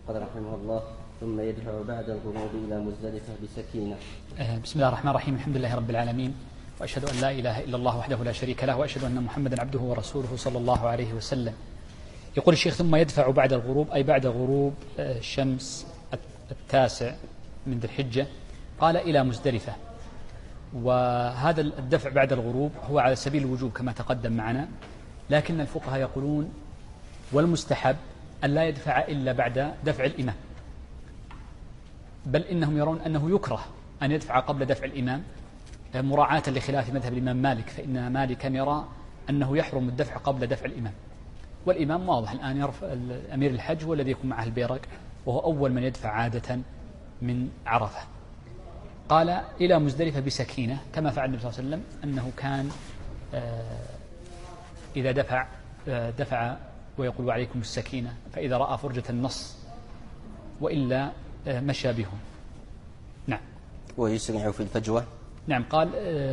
قال رحمه الله: ثم يدفع بعد الغروب إلى مزدلفة بسكينة. بسم الله الرحمن الرحيم. الحمد لله رب العالمين، وأشهد أن لا إله إلا الله وحده لا شريك له، وأشهد أن محمدا عبده ورسوله صلى الله عليه وسلم. يقول الشيخ: ثم يدفع بعد الغروب، أي بعد غروب الشمس 9 من ذي الحجة، قال إلى مزدلفة. وهذا الدفع بعد الغروب هو على سبيل الوجوب كما تقدم معنا، لكن الفقهاء يقولون والمستحب أن لا يدفع إلا بعد دفع الإمام، بل إنهم يرون أنه يكره أن يدفع قبل دفع الإمام مراعاة لخلاف مذهب الإمام مالك، فإن مالكا يرى أنه يحرم الدفع قبل دفع الإمام، والإمام واضح الآن يرفع أمير الحج هو الذي يكون معه البيرق، وهو أول من يدفع عادة من عرفة. قال إلى مزدلفة بسكينة، كما فعل النبي صلى الله عليه وسلم، أنه كان إذا دفع ويقول: وعليكم السكينة، فإذا رأى فرجة النص، وإلا مشى بهم. نعم. ويسرع في الفجوة. نعم، قال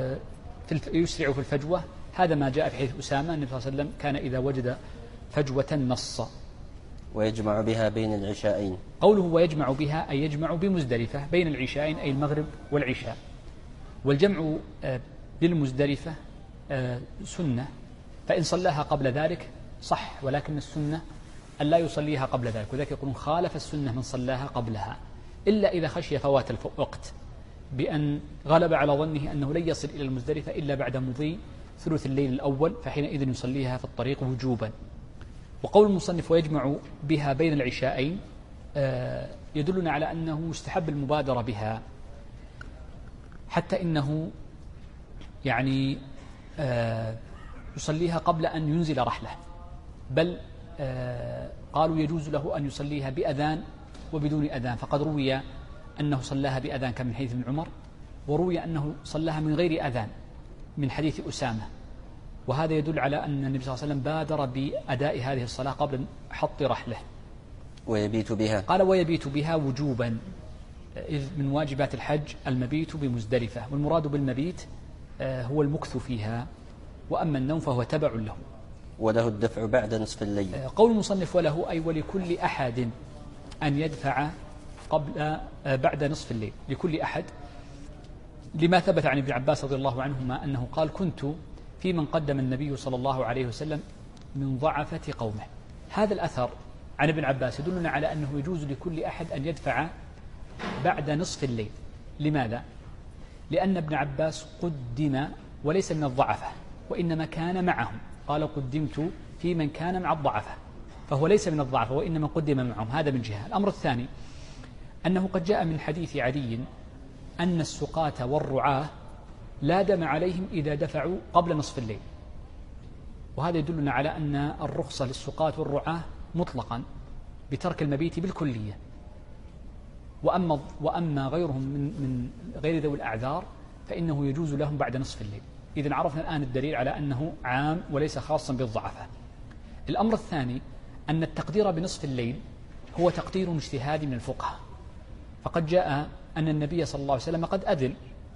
يسرع في الفجوة، هذا ما جاء في حديث أسامة. النبي صلى الله عليه وسلم كان إذا وجد فجوة نص. ويجمع بها بين العشاءين. قوله ويجمع بها أي يجمع بمزدلفة بين العشاءين، أي المغرب والعشاء. والجمع بالمزدلفة سنة، فإن صلاها قبل ذلك صح، ولكن السنة أن لا يصليها قبل ذلك، وذلك يقولون خالف السنة من صلاها قبلها، إلا إذا خشي فوات الوقت بأن غلب على ظنه أنه لن يصل إلى المزدلفة إلا بعد مضي ثلث الليل الأول، فحينئذ يصليها في الطريق وجوبا. وقول المصنف ويجمع بها بين العشاءين يدلنا على أنه مستحب المبادرة بها، حتى إنه يعني يصليها قبل أن ينزل رحله، بل قالوا يجوز له أن يصليها بأذان وبدون أذان، فقد روي أنه صلاها بأذان كمن حديث ابن عمر، وروي أنه صلاها من غير أذان من حديث أسامة. وهذا يدل على أن النبي صلى الله عليه وسلم بادر بأداء هذه الصلاة قبل حط رحله. ويبيت بها، قال ويبيت بها وجوبا، إذ من واجبات الحج المبيت بمزدلفة، والمراد بالمبيت هو المكث فيها، وأما النوم فهو تبع له. وله الدفع بعد نصف الليل. قول المصنف وله أي ولكل أحد أن يدفع بعد نصف الليل، لكل أحد، لما ثبت عن ابن عباس رضي الله عنهما أنه قال: كنت في من قدم النبي صلى الله عليه وسلم من ضعفة قومه. هذا الأثر عن ابن عباس يدلنا على أنه يجوز لكل أحد أن يدفع بعد نصف الليل. لماذا؟ لأن ابن عباس قدم وليس من الضعفة، وإنما كان معهم، قال: قدمت في من كان مع الضعفة، فهو ليس من الضعفة وإنما قدم معهم. هذا من جهة. الأمر الثاني أنه قد جاء من حديث علي أن السقاة والرعاة لا دم عليهم إذا دفعوا قبل نصف الليل، وهذا يدلنا على أن الرخصة للسقاة والرعاة مطلقا بترك المبيت بالكلية، وأما غيرهم من غير ذوي الأعذار فإنه يجوز لهم بعد نصف الليل. إذن عرفنا الآن الدليل على أنه عام وليس خاصا بالضعفة. الأمر الثاني أن التقدير بنصف الليل هو تقدير اجتهادي من الفقهاء، فقد جاء أن النبي صلى الله عليه وسلم قد أذن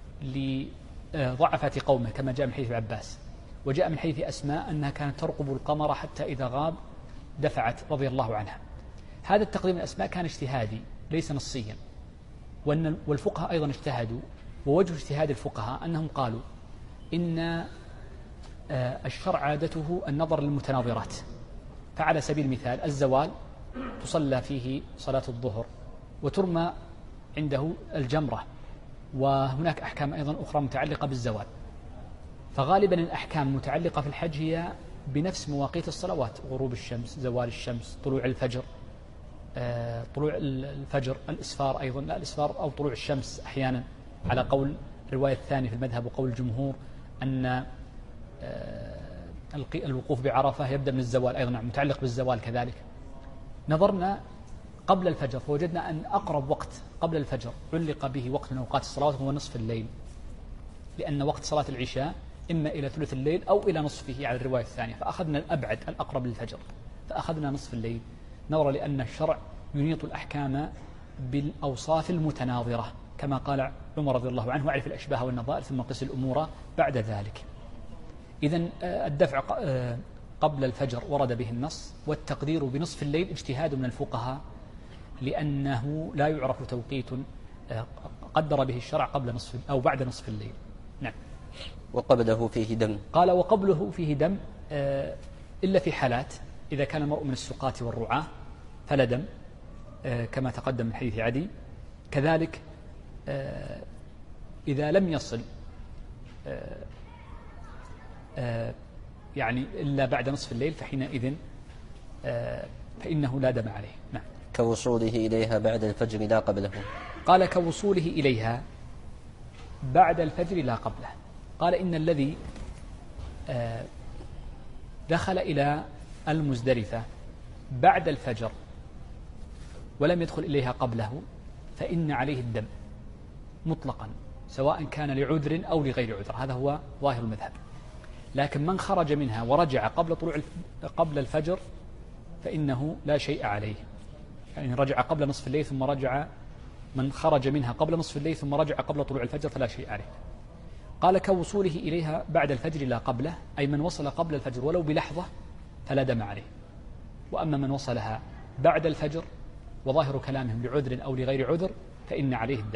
لضعفة قومه كما جاء من حديث عباس، وجاء من حديث أسماء أنها كانت ترقب القمر حتى إذا غاب دفعت رضي الله عنها. هذا التقدير من أسماء كان اجتهادي ليس نصيا، والفقهاء أيضا اجتهدوا، ووجه اجتهاد الفقهاء أنهم قالوا إن الشرع عادته النظر للمتناظرات، فعلى سبيل المثال الزوال تصلى فيه صلاة الظهر وترمى عنده الجمرة، وهناك أحكام أيضا أخرى متعلقة بالزوال، فغالبا الأحكام المتعلقة في الحج هي بنفس مواقيت الصلوات: غروب الشمس، زوال الشمس، طلوع الفجر، الإسفار أيضا، لا الإسفار أو طلوع الشمس أحيانا على قول الرواية الثانية في المذهب، وقول الجمهور أن الوقوف بعرفة يبدأ من الزوال أيضا، متعلق بالزوال كذلك. نظرنا قبل الفجر فوجدنا أن أقرب وقت قبل الفجر علق به وقت من أوقات الصلاة هو نصف الليل، لأن وقت صلاة العشاء إما إلى ثلث الليل أو إلى نصفه على الرواية الثانية، فأخذنا الأبعد الأقرب للفجر، فأخذنا نصف الليل، نظرا لأن الشرع ينيط الأحكام بالأوصاف المتناظرة، كما قال عمر رضي الله عنه: واعرف الأشباه والنظائر ثم قس الأمور بعد ذلك. إذن الدفع قبل الفجر ورد به النص، والتقدير بنصف الليل اجتهاد من الفقهاء لأنه لا يعرف توقيت قدر به الشرع قبل نصف أو بعد نصف الليل. نعم. وقبله فيه دم. قال وقبله فيه دم إلا في حالات إذا كان المرء من السقاة والرعاة فلا دم كما تقدم من حديث عدي. كذلك إذا لم يصل يعني إلا بعد نصف الليل فحينئذ فإنه لا دم عليه. نعم. كوصوله إليها بعد الفجر لا قبله. قال كوصوله إليها بعد الفجر لا قبله. قال إن الذي دخل إلى المزدلفة بعد الفجر ولم يدخل إليها قبله فإن عليه الدم مطلقا سواء كان لعذر أو لغير عذر. هذا هو ظاهر المذهب. لكن من خرج منها ورجع قبل الفجر فإنه لا شيء عليه. يعني رجع قبل نصف الليل ثم رجع، من خرج منها قبل نصف الليل ثم رجع قبل طلوع الفجر فلا شيء عليه. قال كوصوله إليها بعد الفجر لا قبله، أي من وصل قبل الفجر ولو بلحظة فلا دم عليه. وأما من وصلها بعد الفجر وظاهر كلامهم لعذر أو لغير عذر فإن عليه الدم.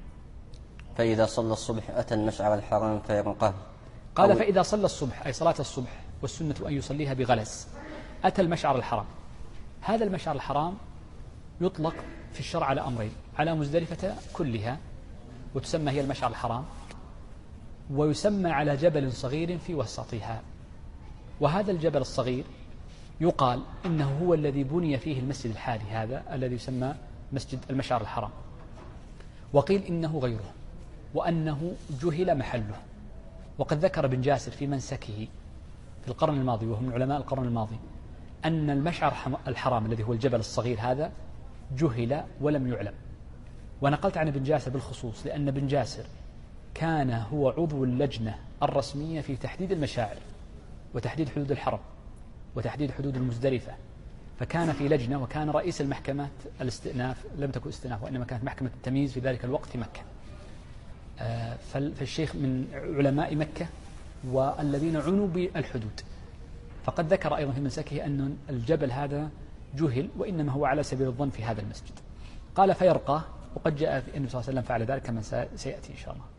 فإذا صلى الصبح أتى المشعر الحرام فيرقاه. قال فإذا صلى الصبح أي صلاة الصبح والسنة أن يصليها بغلس أتى المشعر الحرام. هذا المشعر الحرام يطلق في الشرع على أمرين: على مزدلفة كلها وتسمى هي المشعر الحرام، ويسمى على جبل صغير في وسطها. وهذا الجبل الصغير يقال إنه هو الذي بني فيه المسجد الحالي هذا الذي يسمى مسجد المشعر الحرام، وقيل إنه غيره وأنه جهل محله. وقد ذكر ابن جاسر في منسكه في القرن الماضي وهو من علماء القرن الماضي أن المشعر الحرام الذي هو الجبل الصغير هذا جهل ولم يعلم. ونقلت عن ابن جاسر بالخصوص لأن ابن جاسر كان هو عضو اللجنة الرسمية في تحديد المشاعر وتحديد حدود الحرم وتحديد حدود المزدلفة، فكان في لجنة وكان رئيس المحكمة الاستئناف، لم تكن استئناف وإنما كانت محكمة التمييز في ذلك الوقت في مكة. فالشيخ من علماء مكة والذين عنوا بالحدود، فقد ذكر أيضا في منسكه أن الجبل هذا جهل وإنما هو على سبيل الظن في هذا المسجد. قال فيرقاه، وقد جاء في النبي صلى الله عليه وسلم فعل ذلك كما سيأتي إن شاء الله.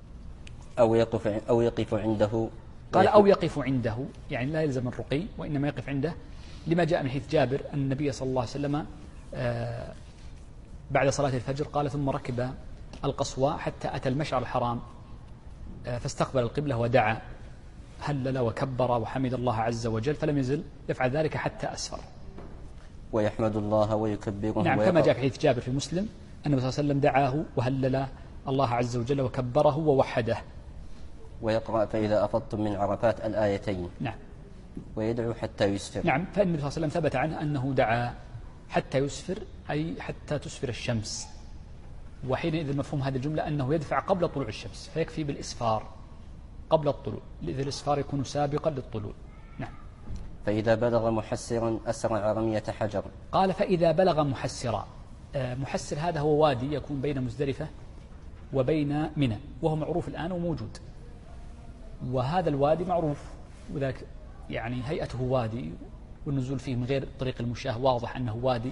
أو يقف عنده. قال أو يقف عنده، يعني لا يلزم الرقي وإنما يقف عنده، لما جاء من حديث جابر أن النبي صلى الله عليه وسلم بعد صلاة الفجر قال ثم ركب القصواء حتى أتى المشعر الحرام فاستقبل القبلة ودعا هلل وكبر وحمد الله عز وجل، فلم يزل يفعل ذلك حتى أسفر. ويحمد الله ويكبره. نعم، كما جاء في حديث جابر في مسلم أن النبي صلى الله عليه وسلم دعاه وهلل الله عز وجل وكبره ووحده. ويقرأ فإذا أفضتم من عرفات الآيتين. نعم. ويدعو حتى يسفر. نعم، فالنبي صلى الله عليه وسلم ثبت عنه أنه دعا حتى يسفر، أي حتى تسفر الشمس. وحينئذ مفهوم هذه الجملة أنه يدفع قبل طلوع الشمس، فيكفي بالإسفار قبل الطلوع، لذا الإسفار يكون سابقا للطلوع. نعم. فإذا بلغ محسرا أسرع رمية حجر. قال فإذا بلغ محسرا. محسر هذا هو وادي يكون بين مزدلفة وبين منى، وهو معروف الآن وموجود. وهذا الوادي معروف، وذلك يعني هيئته وادي والنزول فيه من غير طريق المشاة واضح أنه وادي.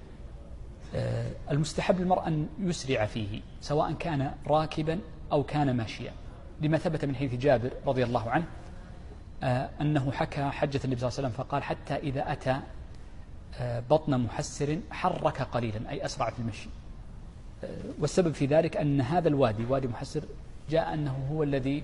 المستحب للمرء أن يسرع فيه سواء كان راكبا أو كان ماشيا، لما ثبت من حديث جابر رضي الله عنه أنه حكى حجة النبي صلى الله عليه وسلم فقال حتى إذا أتى بطن محسر حرك قليلا، أي أسرع في المشي. والسبب في ذلك أن هذا الوادي وادي محسر جاء أنه هو الذي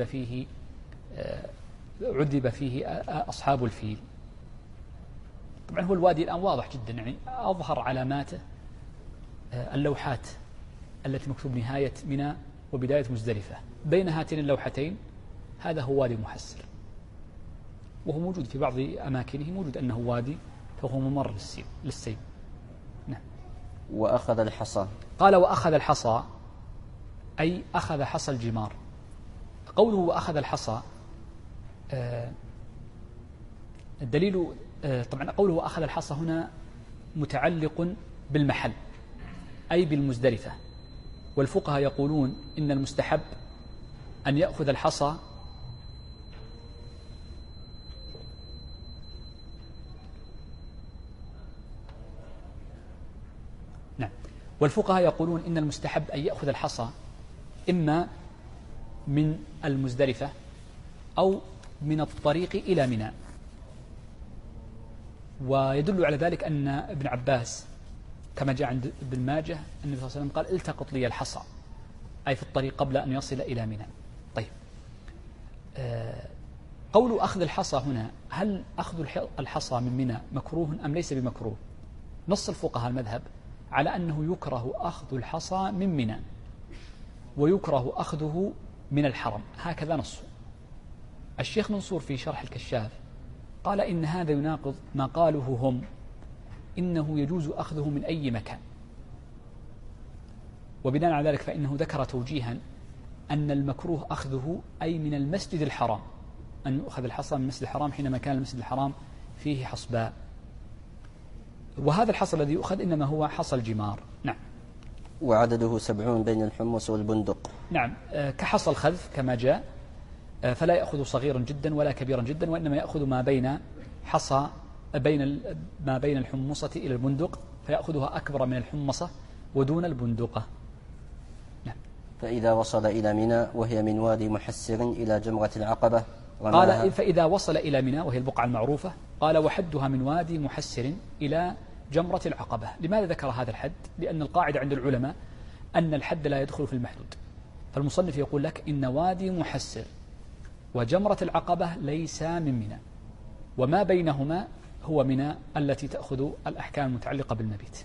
عذب فيه أصحاب الفيل. طبعا هو الوادي الآن واضح جدا، يعني أظهر علاماته اللوحات التي مكتوب نهاية منى وبداية مزدلفة، بين هاتين اللوحتين هذا هو وادي محسر، وهو موجود في بعض أماكنه، موجود أنه وادي فهو ممر للسيل. نعم. وأخذ الحصى. قال وأخذ الحصى أي أخذ حصى الجمار. قوله وأخذ الحصى الدليل طبعا قوله وأخذ الحصى هنا متعلق بالمحل أي بالمزدلفة، والفقهاء يقولون إن المستحب أن يأخذ الحصى نعم. والفقهاء يقولون إن المستحب أن يأخذ الحصى إما من المزدلفة أو من الطريق إلى منى. ويدل على ذلك أن ابن عباس كما جاء عند ابن ماجه النبي صلى الله عليه وسلم قال التقط لي الحصى، أي في الطريق قبل أن يصل إلى منى. طيب، قول أخذ الحصى هنا، هل أخذ الحصى من منى مكروه أم ليس بمكروه؟ نص الفقهاء المذهب على أنه يكره أخذ الحصى من منى ويكره أخذه من الحرم، هكذا نصه. الشيخ منصور في شرح الكشاف قال إن هذا يناقض ما قاله هم إنه يجوز أخذه من أي مكان، وبناء على ذلك فإنه ذكر توجيها أن المكروه أخذه أي من المسجد الحرام، أن يؤخذ الحصى من المسجد الحرام حينما كان المسجد الحرام فيه حصباء، وهذا الحصى الذي يؤخذ إنما هو حصى الجمار. نعم. وعدده 70 بين الحمص والبندق. نعم، كحصى الخذف كما جاء، فلا يأخذ صغيرا جدا ولا كبيرا جدا، وإنما يأخذ ما بين حصى ما بين الحمصة إلى البندق، فيأخذها أكبر من الحمصة ودون البندقة. نعم. فإذا وصل إلى منى وهي من وادي محسر إلى جمرة العقبة قال فإذا وصل إلى منى وهي البقعة المعروفة، قال وحدها من وادي محسر إلى جمرة العقبة. لماذا ذكر هذا الحد؟ لأن القاعدة عند العلماء أن الحد لا يدخل في المحدود، فالمصنف يقول لك إن وادي محسر وجمرة العقبة ليس من منى، وما بينهما هو منى التي تأخذ الأحكام المتعلقة بالمبيت.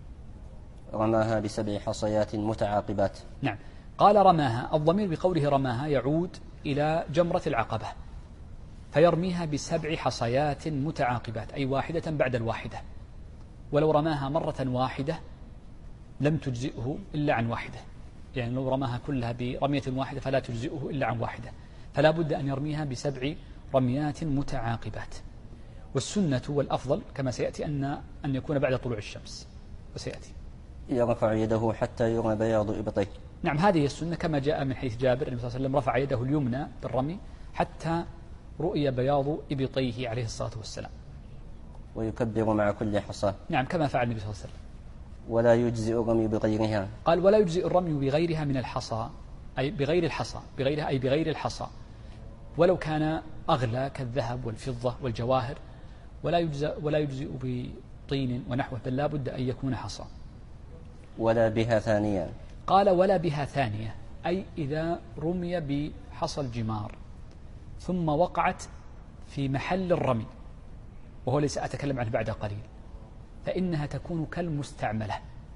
رماها ب7 حصيات متعاقبات. نعم. قال رماها، الضمير بقوله رماها يعود إلى جمرة العقبة، فيرميها ب7 حصيات متعاقبات، أي واحدة بعد الواحدة، ولو رماها مرة واحدة لم تجزئه إلا عن واحدة، يعني لو رماها كلها برمية واحدة فلا تجزئه إلا عن واحدة، فلا بد أن يرميها ب7 رميات متعاقبات. والسنة والأفضل كما سيأتي أن يكون بعد طلوع الشمس، وسيأتي يرفع يده حتى يرى بياض إبطيه. نعم، هذه السنة كما جاء من حديث جابر النبي صلى الله عليه وسلم رفع يده اليمنى بالرمي حتى رؤي بياض إبطيه عليه الصلاة والسلام. ويكبر مع كل حصى. نعم، كما فعل النبي صلى الله عليه وسلم. ولا يجزئ الرمي بغيرها. قال ولا يجزئ الرمي بغيرها من الحصى، أي بغير الحصى، بغيرها أي بغير الحصى، ولو كان أغلى كالذهب والفضة والجواهر، ولا يجزئ بطين ونحوه، بل لا بد أن يكون حصى. ولا بها ثانية. قال ولا بها ثانية، أي إذا رمي بحصى الجمار ثم وقعت في محل الرمي، وهو الذي سأتكلم عنه بعد قليل، فإنها تكون كالمستعملة،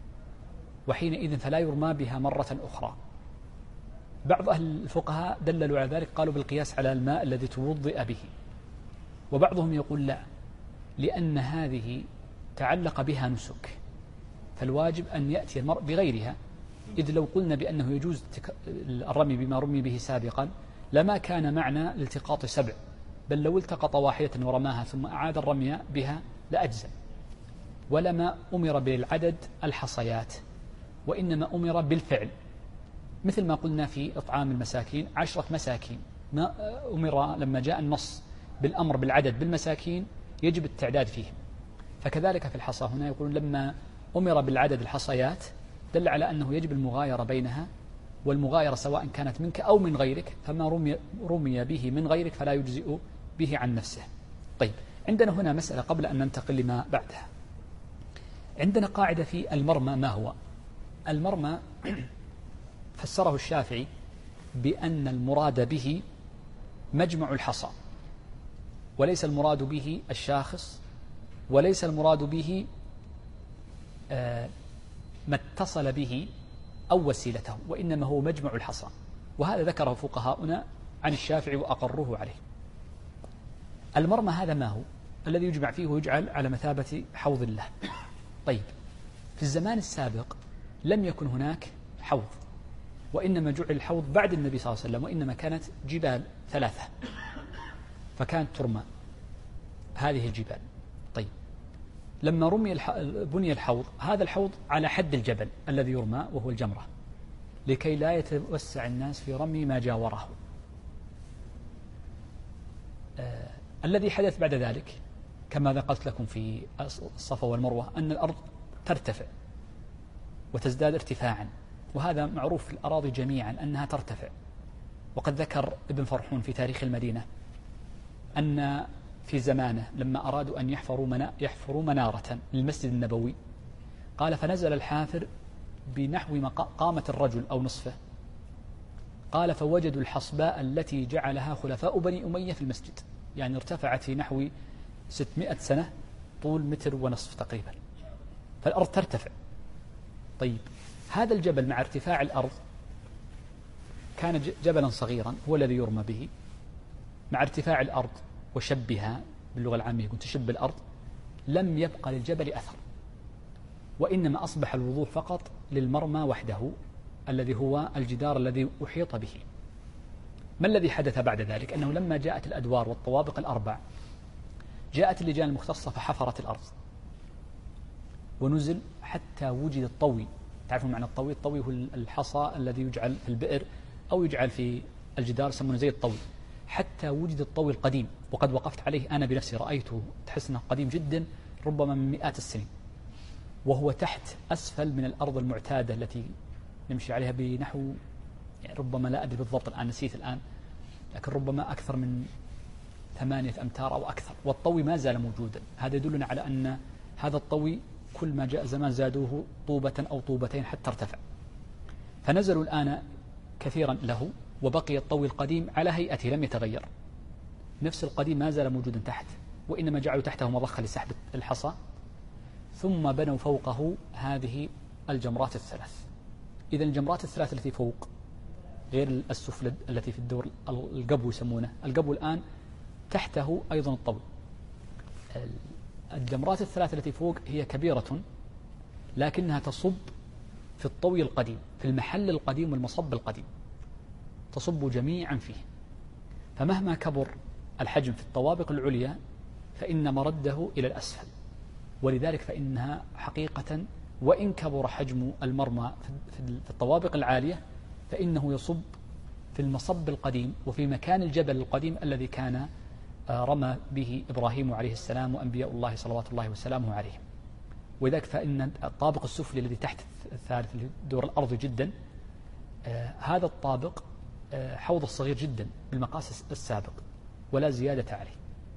وحينئذ فلا يرمى بها مرة أخرى. بعض أهل الفقهاء دللوا على ذلك، قالوا بالقياس على الماء الذي توضئ به، وبعضهم يقول لا، لأن هذه تعلق بها نسك، فالواجب أن يأتي المرء بغيرها، إذ لو قلنا بأنه يجوز الرمي بما رمي به سابقا لما كان معنى الالتقاط 7، بل لو التقط واحدة ورماها ثم أعاد الرمي بها لأجزى، ولما أمر بالعدد الحصيات، وإنما أمر بالفعل، مثل ما قلنا في إطعام المساكين 10 مساكين، ما أمر لما جاء النص بالأمر بالعدد بالمساكين يجب التعداد فيهم، فكذلك في الحصى هنا يقولون لما أمر بالعدد الحصيات دل على أنه يجب المغايرة بينها، والمغايرة سواء كانت منك أو من غيرك، فما رمي به من غيرك فلا يجزئ به عن نفسه. طيب، عندنا هنا مسألة قبل أن ننتقل لما بعدها. عندنا قاعدة في المرمى. ما هو المرمى؟ فسره الشافعي بأن المراد به مجمع الحصى، وليس المراد به الشاخص، وليس المراد به ما اتصل به أو وسيلته، وإنما هو مجمع الحصى، وهذا ذكره فقهاؤنا عن الشافعي وأقروه عليه. المرمى هذا ما هو؟ الذي يجمع فيه ويجعل على مثابة حوض الله. طيب، في الزمان السابق لم يكن هناك حوض، وإنما جعل الحوض بعد النبي صلى الله عليه وسلم، وإنما كانت جبال 3، فكانت ترمى هذه الجبال. طيب، لما بني الحوض، هذا الحوض على حد الجبل الذي يرمى وهو الجمرة، لكي لا يتوسع الناس في رمي ما جاوره. الذي حدث بعد ذلك كما قلت لكم في الصفا والمروة أن الأرض ترتفع، وتزداد ارتفاعا، وهذا معروف في الأراضي جميعا أنها ترتفع. وقد ذكر ابن فرحون في تاريخ المدينة أن في زمانه لما أرادوا أن يحفروا منارة للمسجد النبوي، قال فنزل الحافر بنحو قامة الرجل أو نصفه، قال فوجدوا الحصباء التي جعلها خلفاء بني أمية في المسجد، يعني ارتفعت في نحو 600 سنة، طول 1.5 متر تقريبا، فالأرض ترتفع. طيب هذا الجبل مع ارتفاع الأرض كان جبلا صغيرا هو الذي يرمى به، مع ارتفاع الأرض وشبها باللغة العامية يقول تشب الأرض، لم يبقى للجبل أثر، وإنما أصبح الوضوح فقط للمرمى وحده الذي هو الجدار الذي أحيط به. ما الذي حدث بعد ذلك؟ أنه لما جاءت الأدوار والطوابق الأربع جاءت اللجان المختصة فحفرت الأرض ونزل حتى وجد الطوي. تعرفون معنى الطوي؟ الطوي هو الحصى الذي يجعل في البئر أو يجعل في الجدار، يسمونه زي الطوي. حتى وجد الطوي القديم، وقد وقفت عليه أنا بنفسي رأيته، تحس أنه قديم جدا ربما من مئات السنين، وهو تحت أسفل من الأرض المعتادة التي نمشي عليها بنحو يعني ربما لا أدري بالضبط الآن، نسيت الآن، لكن ربما أكثر من 8 أمتار أو أكثر، والطوي ما زال موجودا. هذا يدلنا على أن هذا الطوي كل ما جاء زمان زادوه طوبة أو طوبتين حتى ارتفع. فنزلوا الآن كثيرا له، وبقي الطوي القديم على هيئته لم يتغير، نفس القديم ما زال موجودا تحت، وإنما جعلوا تحته مضخة لسحب الحصى، ثم بنوا فوقه هذه الجمرات الثلاث. إذن الجمرات الثلاث التي فوق غير السفلى التي في الدور القبو يسمونه، القبو الآن تحته أيضا الطوي. الجمرات الثلاث التي فوق هي كبيرة لكنها تصب في الطوي القديم، في المحل القديم والمصب القديم، تصب جميعا فيه. فمهما كبر الحجم في الطوابق العليا فإن مرده إلى الأسفل، ولذلك فإنها حقيقة وإن كبر حجم المرمى في الطوابق العالية فإنه يصب في المصب القديم وفي مكان الجبل القديم الذي كان رمى به إبراهيم عليه السلام وأنبياء الله صلوات الله وسلامه عليهم. وذلك فإن الطابق السفلي الذي تحت الثالث دور الأرض جدا، هذا الطابق حوض صغير جدا بالمقاس السابق ولا زيادة عليه،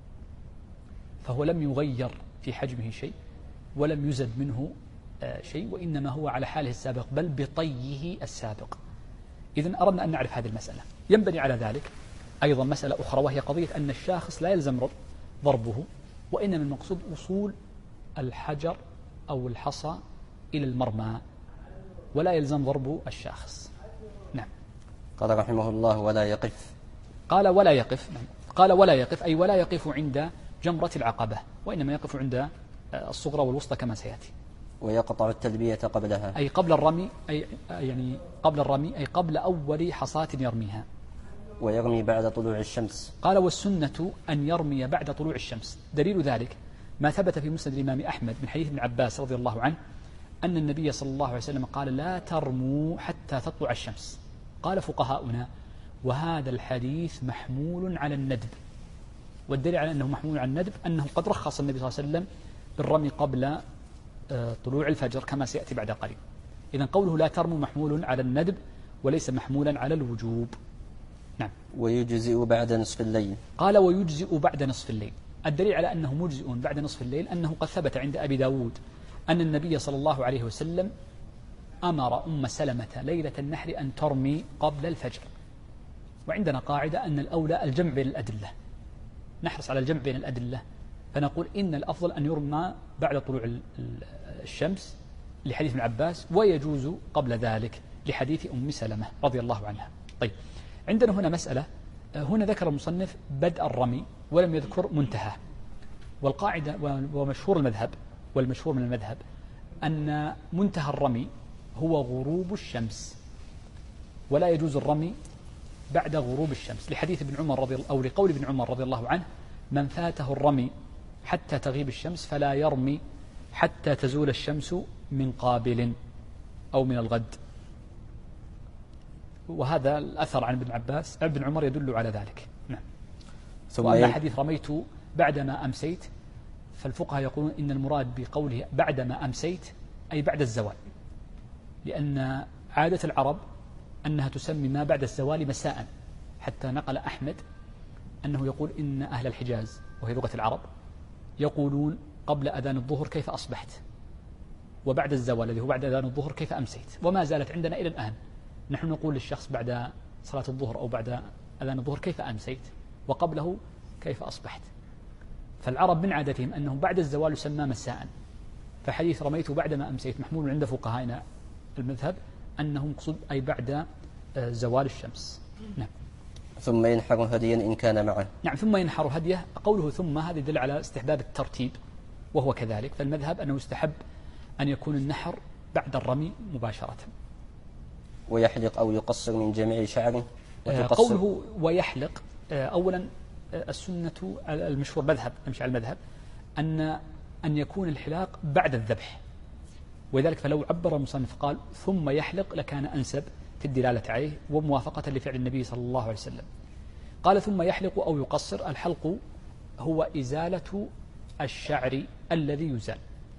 فهو لم يغير في حجمه شيء ولم يزد منه شيء، وإنما هو على حاله السابق بل بطيه السابق. إذن أردنا أن نعرف هذه المسألة. ينبني على ذلك أيضا مسألة أخرى، وهي قضية أن الشاخص لا يلزم ضربه، وإنما المقصود وصول الحجر أو الحصى إلى المرمى، ولا يلزم ضرب الشاخص. نعم. قال رحمه الله ولا يقف. قال ولا يقف، نعم. قال ولا يقف أي ولا يقف عند جمرة العقبة، وإنما يقف عند الصغرى والوسطى كما سيأتي. ويقطع التلبية قبلها، أي قبل الرمي، يعني قبل الرمي أي قبل أول حصاة يرميها. ويرمي بعد طلوع الشمس. قال والسنة أن يرمي بعد طلوع الشمس. دليل ذلك ما ثبت في مسند الإمام أحمد من حديث ابن عباس رضي الله عنه أن النبي صلى الله عليه وسلم قال لا ترموا حتى تطلع الشمس. قال فقهاؤنا وهذا الحديث محمول على الندب، والدليل على أنه محمول على الندب أنه قد رخص النبي صلى الله عليه وسلم بالرمي قبل طلوع الفجر كما سيأتي بعد قليل. إذن قوله لا ترموا محمول على الندب وليس محمولا على الوجوب. نعم. ويجزئ بعد نصف الليل. قال ويجزئ بعد نصف الليل. الدليل على أنه مجزئ بعد نصف الليل أنه قد ثبت عند أبي داود أن النبي صلى الله عليه وسلم أمر أم سلمة ليلة النحر أن ترمي قبل الفجر. وعندنا قاعدة أن الأولى الجمع بين الأدلة، نحرص على الجمع بين الأدلة، فنقول إن الأفضل أن يرمى بعد طلوع الشمس لحديث ابن عباس، ويجوز قبل ذلك لحديث أم سلمة رضي الله عنها. طيب عندنا هنا مسألة، هنا ذكر المصنف بدء الرمي ولم يذكر منتهى، والقاعدة ومشهور المذهب والمشهور من المذهب أن منتهى الرمي هو غروب الشمس، ولا يجوز الرمي بعد غروب الشمس لحديث ابن عمر أو لقول ابن عمر رضي الله عنه من فاته الرمي حتى تغيب الشمس فلا يرمي حتى تزول الشمس من قابل أو من الغد. وهذا الأثر عن ابن عباس ابن عمر يدل على ذلك. نعم. وأما حديث رميت بعدما أمسيت فالفقهاء يقولون إن المراد بقوله بعدما أمسيت أي بعد الزوال، لأن عادة العرب أنها تسمي ما بعد الزوال مساء، حتى نقل أحمد أنه يقول إن أهل الحجاز وهي لغة العرب يقولون قبل أذان الظهر كيف أصبحت، وبعد الزوال الذي هو بعد أذان الظهر كيف أمسيت. وما زالت عندنا إلى الآن نحن نقول للشخص بعد صلاة الظهر أو بعد أذان الظهر كيف أمسيت، وقبله كيف أصبحت. فالعرب من عادتهم أنه بعد الزوال يسمى مساء، فحديث رميت بعدما أمسيت محمول عند فقهائنا المذهب أنه مقصود أي بعد زوال الشمس. نعم. ثم ينحر هديا إن كان معه. نعم، ثم ينحر هديه. قوله ثم هذا يدل على استحباب الترتيب، وهو كذلك، فالمذهب أنه يستحب أن يكون النحر بعد الرمي مباشرة. ويحلق أو يقصر من جميع شعره. قوله ويحلق، أولا السنة المشهور مذهب نمشي على المذهب أن يكون الحلاق بعد الذبح، ولذلك فلو عبر المصنف قال ثم يحلق لكان أنسب في الدلالة عليه وموافقة لفعل النبي صلى الله عليه وسلم. قال ثم يحلق أو يقصر. الحلق هو إزالة الشعر الذي يزال،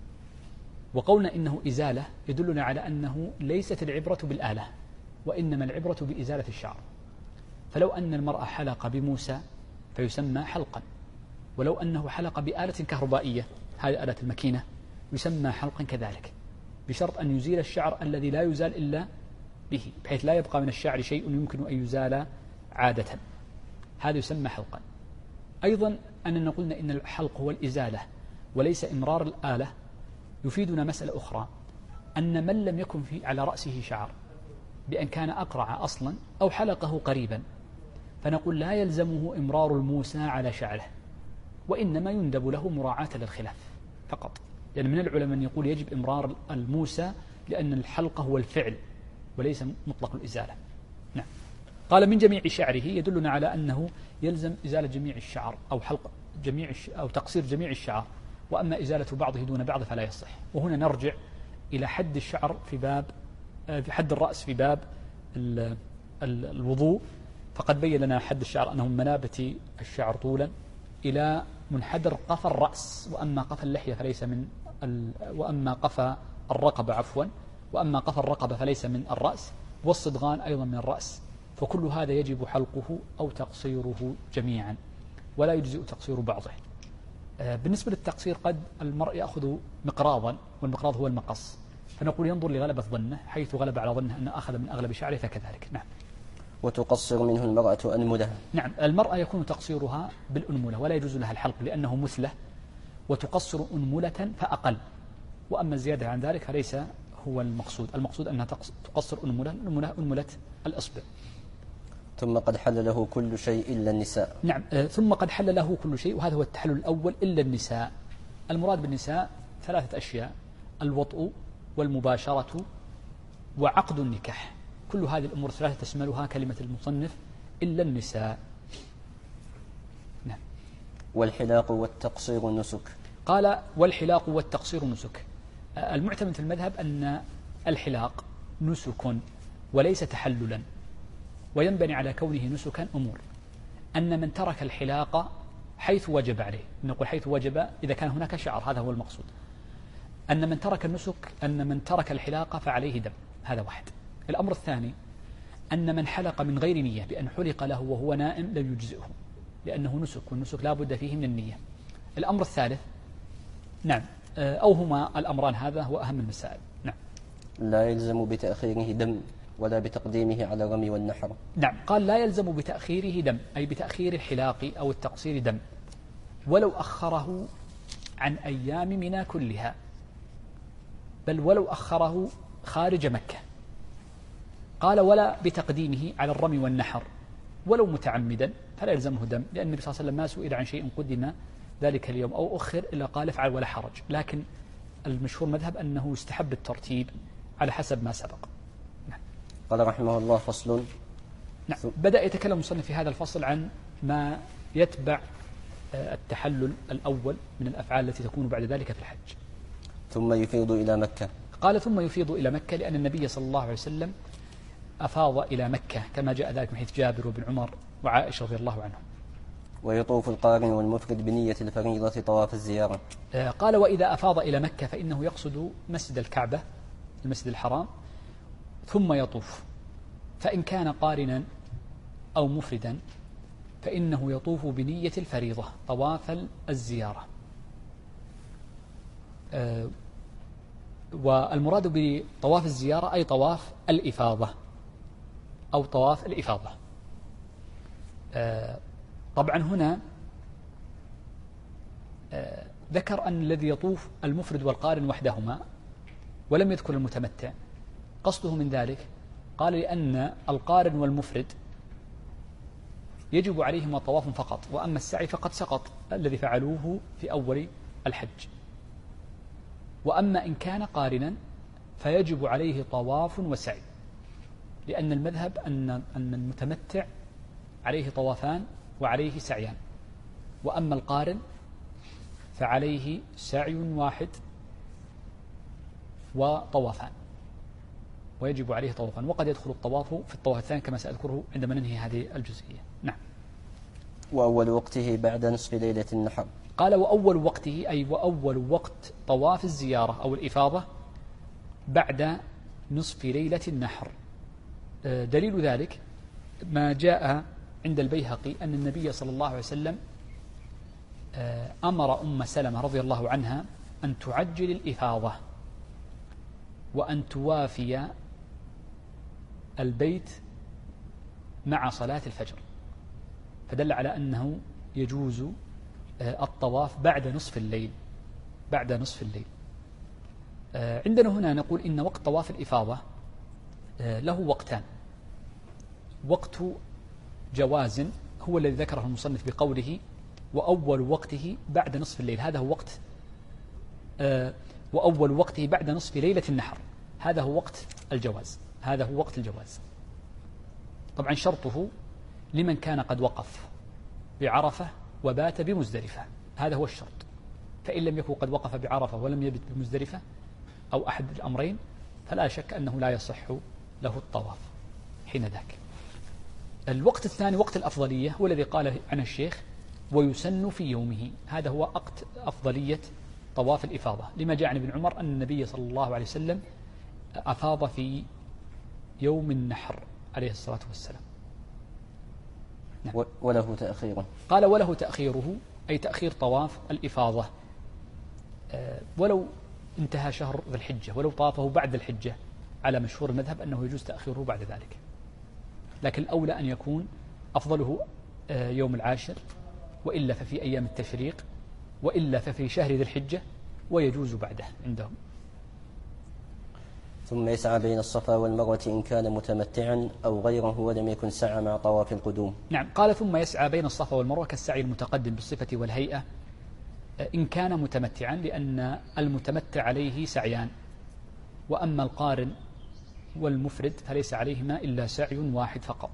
وقولنا إنه إزالة يدلنا على أنه ليست العبرة بالآلة، وإنما العبرة بإزالة الشعر. فلو أن المرأة حلق بموسى فيسمى حلقا، ولو أنه حلق بآلة كهربائية، هذه آلة المكينة، يسمى حلقا كذلك، بشرط أن يزيل الشعر الذي لا يزال إلا به، بحيث لا يبقى من الشعر شيء يمكن أن يزال عادة، هذا يسمى حلقا. أيضا أننا قلنا إن الحلق هو الإزالة وليس إمرار الآلة، يفيدنا مسألة أخرى، أن من لم يكن على رأسه شعر بأن كان أقرع أصلا أو حلقه قريبا، فنقول لا يلزمه إمرار الموسى على شعره، وإنما يندب له مراعاة للخلاف فقط، لأن من العلماء من يقول يجب إمرار الموسى لأن الحلقة هو الفعل وليس مطلق الإزالة. نعم. قال من جميع شعره يدلنا على أنه يلزم إزالة جميع الشعر أو حلق جميع أو تقصير جميع الشعر، وأما إزالة بعضه دون بعض فلا يصح. وهنا نرجع إلى حد الشعر في باب في حد الرأس في باب الوضوء، فقد بين لنا حد الشعر أنه من منابت الشعر طولا إلى منحدر قفا الرأس، وأما قفا اللحية فليس من وأما قفا الرقبة عفوا وأما قفا الرقبة فليس من الرأس، والصدغان أيضا من الرأس، فكل هذا يجب حلقه أو تقصيره جميعا، ولا يجزئ تقصير بعضه. بالنسبة للتقصير قد المرء يأخذ مقراضا، والمقراض هو المقص، فنقول ينظر لغلبة ظنه، حيث غلب على ظنه أنه أخذ من أغلب شعره فكذلك. نعم. وتقصر منه المرأة أنملها. نعم، المرأة يكون تقصيرها بالأنملة، ولا يجوز لها الحلق لأنه مثلة، وتقصر أنملة فأقل، وأما الزيادة عن ذلك فليس هو المقصود. المقصود أنها تقصر أنملة الإصبع. ثم قد حل له كل شيء إلا النساء. نعم، ثم قد حل له كل شيء، وهذا هو التحلل الأول إلا النساء. المراد بالنساء ثلاثة أشياء: الوطء والمباشرة وعقد النكاح، كل هذه الأمور الثلاثة تشملها كلمة المصنف إلا النساء. نعم. والحلاق والتقصير نسك. قال والحلاق والتقصير نسك. المعتمد في المذهب أن الحلاق نسك وليس تحللا، وينبني على كونه نسكا أمور: أن من ترك الحلاق حيث وجب عليه، نقول حيث وجب إذا كان هناك شعر، هذا هو المقصود. أن من ترك النسك، أن من ترك الحلاق فعليه دم، هذا واحد. الأمر الثاني أن من حلق من غير نية بأن حلق له وهو نائم لم يجزئه، لأنه نسك، والنسك لا بد فيه من النية. الأمر الثالث، نعم، أو هما الأمران، هذا هو أهم المسائل. نعم. لا يلزم بتأخيره دم ولا بتقديمه على الرمي والنحر. نعم، قال لا يلزم بتأخيره دم، أي بتأخير الحلاق أو التقصير دم، ولو أخره عن أيام منى كلها، بل ولو أخره خارج مكة. قال ولا بتقديمه على الرمي والنحر ولو متعمدا فلا يلزمه دم، لأن النبي صلى الله عليه وسلم ما سئل عن شيء قدم ذلك اليوم أو أخر إلا قال افعل ولا حرج، لكن المشهور مذهب أنه يستحب الترتيب على حسب ما سبق. نعم. قال رحمه الله: فصل. نعم. بدأ يتكلم المصنف في هذا الفصل عن ما يتبع التحلل الأول من الأفعال التي تكون بعد ذلك في الحج. ثم يفيض إلى مكة. قال ثم يفيض إلى مكة، لأن النبي صلى الله عليه وسلم أفاض إلى مكة كما جاء ذلك من حديث جابر وابن عمر وعائشة رضي الله عنهم. ويطوف القارن والمفرد بنية الفريضة طواف الزيارة. قال وإذا أفاض إلى مكة فإنه يقصد مسجد الكعبة، المسجد الحرام، ثم يطوف، فإن كان قارنا أو مفردا فإنه يطوف بنية الفريضة طواف الزيارة. والمراد بطواف الزيارة أي طواف الإفاضة أو طواف الإفاضة. طبعا هنا ذكر أن الذي يطوف المفرد والقارن وحدهما ولم يذكر المتمتع. قصده من ذلك قال لأن القارن والمفرد يجب عليهما طواف فقط، وأما السعي فقد سقط الذي فعلوه في أول الحج. وأما إن كان قارنا فيجب عليه طواف وسعي، لأن المذهب أن المتمتع عليه طوافان وعليه سعيان، وأما القارن فعليه سعي واحد وطوافان، ويجب عليه طوافان، وقد يدخل الطواف في الطواف الثاني كما سأذكره عندما ننهي هذه الجزئية. نعم. وأول وقته بعد نصف ليلة النحر. قال وأول وقته أي وأول وقت طواف الزيارة أو الإفاضة بعد نصف ليلة النحر. دليل ذلك ما جاء عند البيهقي أن النبي صلى الله عليه وسلم أمر أم سلمة رضي الله عنها أن تعجل الإفاضة وأن توافي البيت مع صلاة الفجر، فدل على أنه يجوز الطواف بعد نصف الليل. بعد نصف الليل. عندنا هنا نقول إن وقت طواف الإفاضة له وقتان. وقت جواز هو الذي ذكره المصنف بقوله وأول وقته بعد نصف الليل، هذا هو وقت وأول وقته بعد نصف ليلة النحر، هذا هو وقت الجواز. هذا هو وقت الجواز. طبعا شرطه لمن كان قد وقف بعرفة وبات بمزدلفة، هذا هو الشرط. فإن لم يكن قد وقف بعرفة ولم يبت بمزدلفة أو أحد الأمرين فلا شك أنه لا يصح له الطواف حين ذاك. الوقت الثاني وقت الأفضلية هو الذي قال عنه الشيخ ويسن في يومه، هذا هو وقت أفضلية طواف الإفاضة، لما جاء عن ابن عمر أن النبي صلى الله عليه وسلم أفاض في يوم النحر عليه الصلاة والسلام. نعم. وله تأخيره. قال وله تأخيره أي تأخير طواف الإفاضة ولو انتهى شهر ذي الحجة، ولو طافه بعد الحجة على مشهور المذهب أنه يجوز تأخيره بعد ذلك، لكن الأولى أن يكون أفضله يوم العاشر، وإلا ففي أيام التشريق، وإلا ففي شهر ذي الحجة، ويجوز بعده عندهم. ثم يسعى بين الصفا والمروة إن كان متمتعا أو غيره ولم يكن سعى مع طواف القدوم. نعم. قال ثم يسعى بين الصفا والمروة كالسعي المتقدم بالصفة والهيئة إن كان متمتعا، لأن المتمتع عليه سعيان، وأما القارن والمفرد فليس عليهما إلا سعي واحد فقط.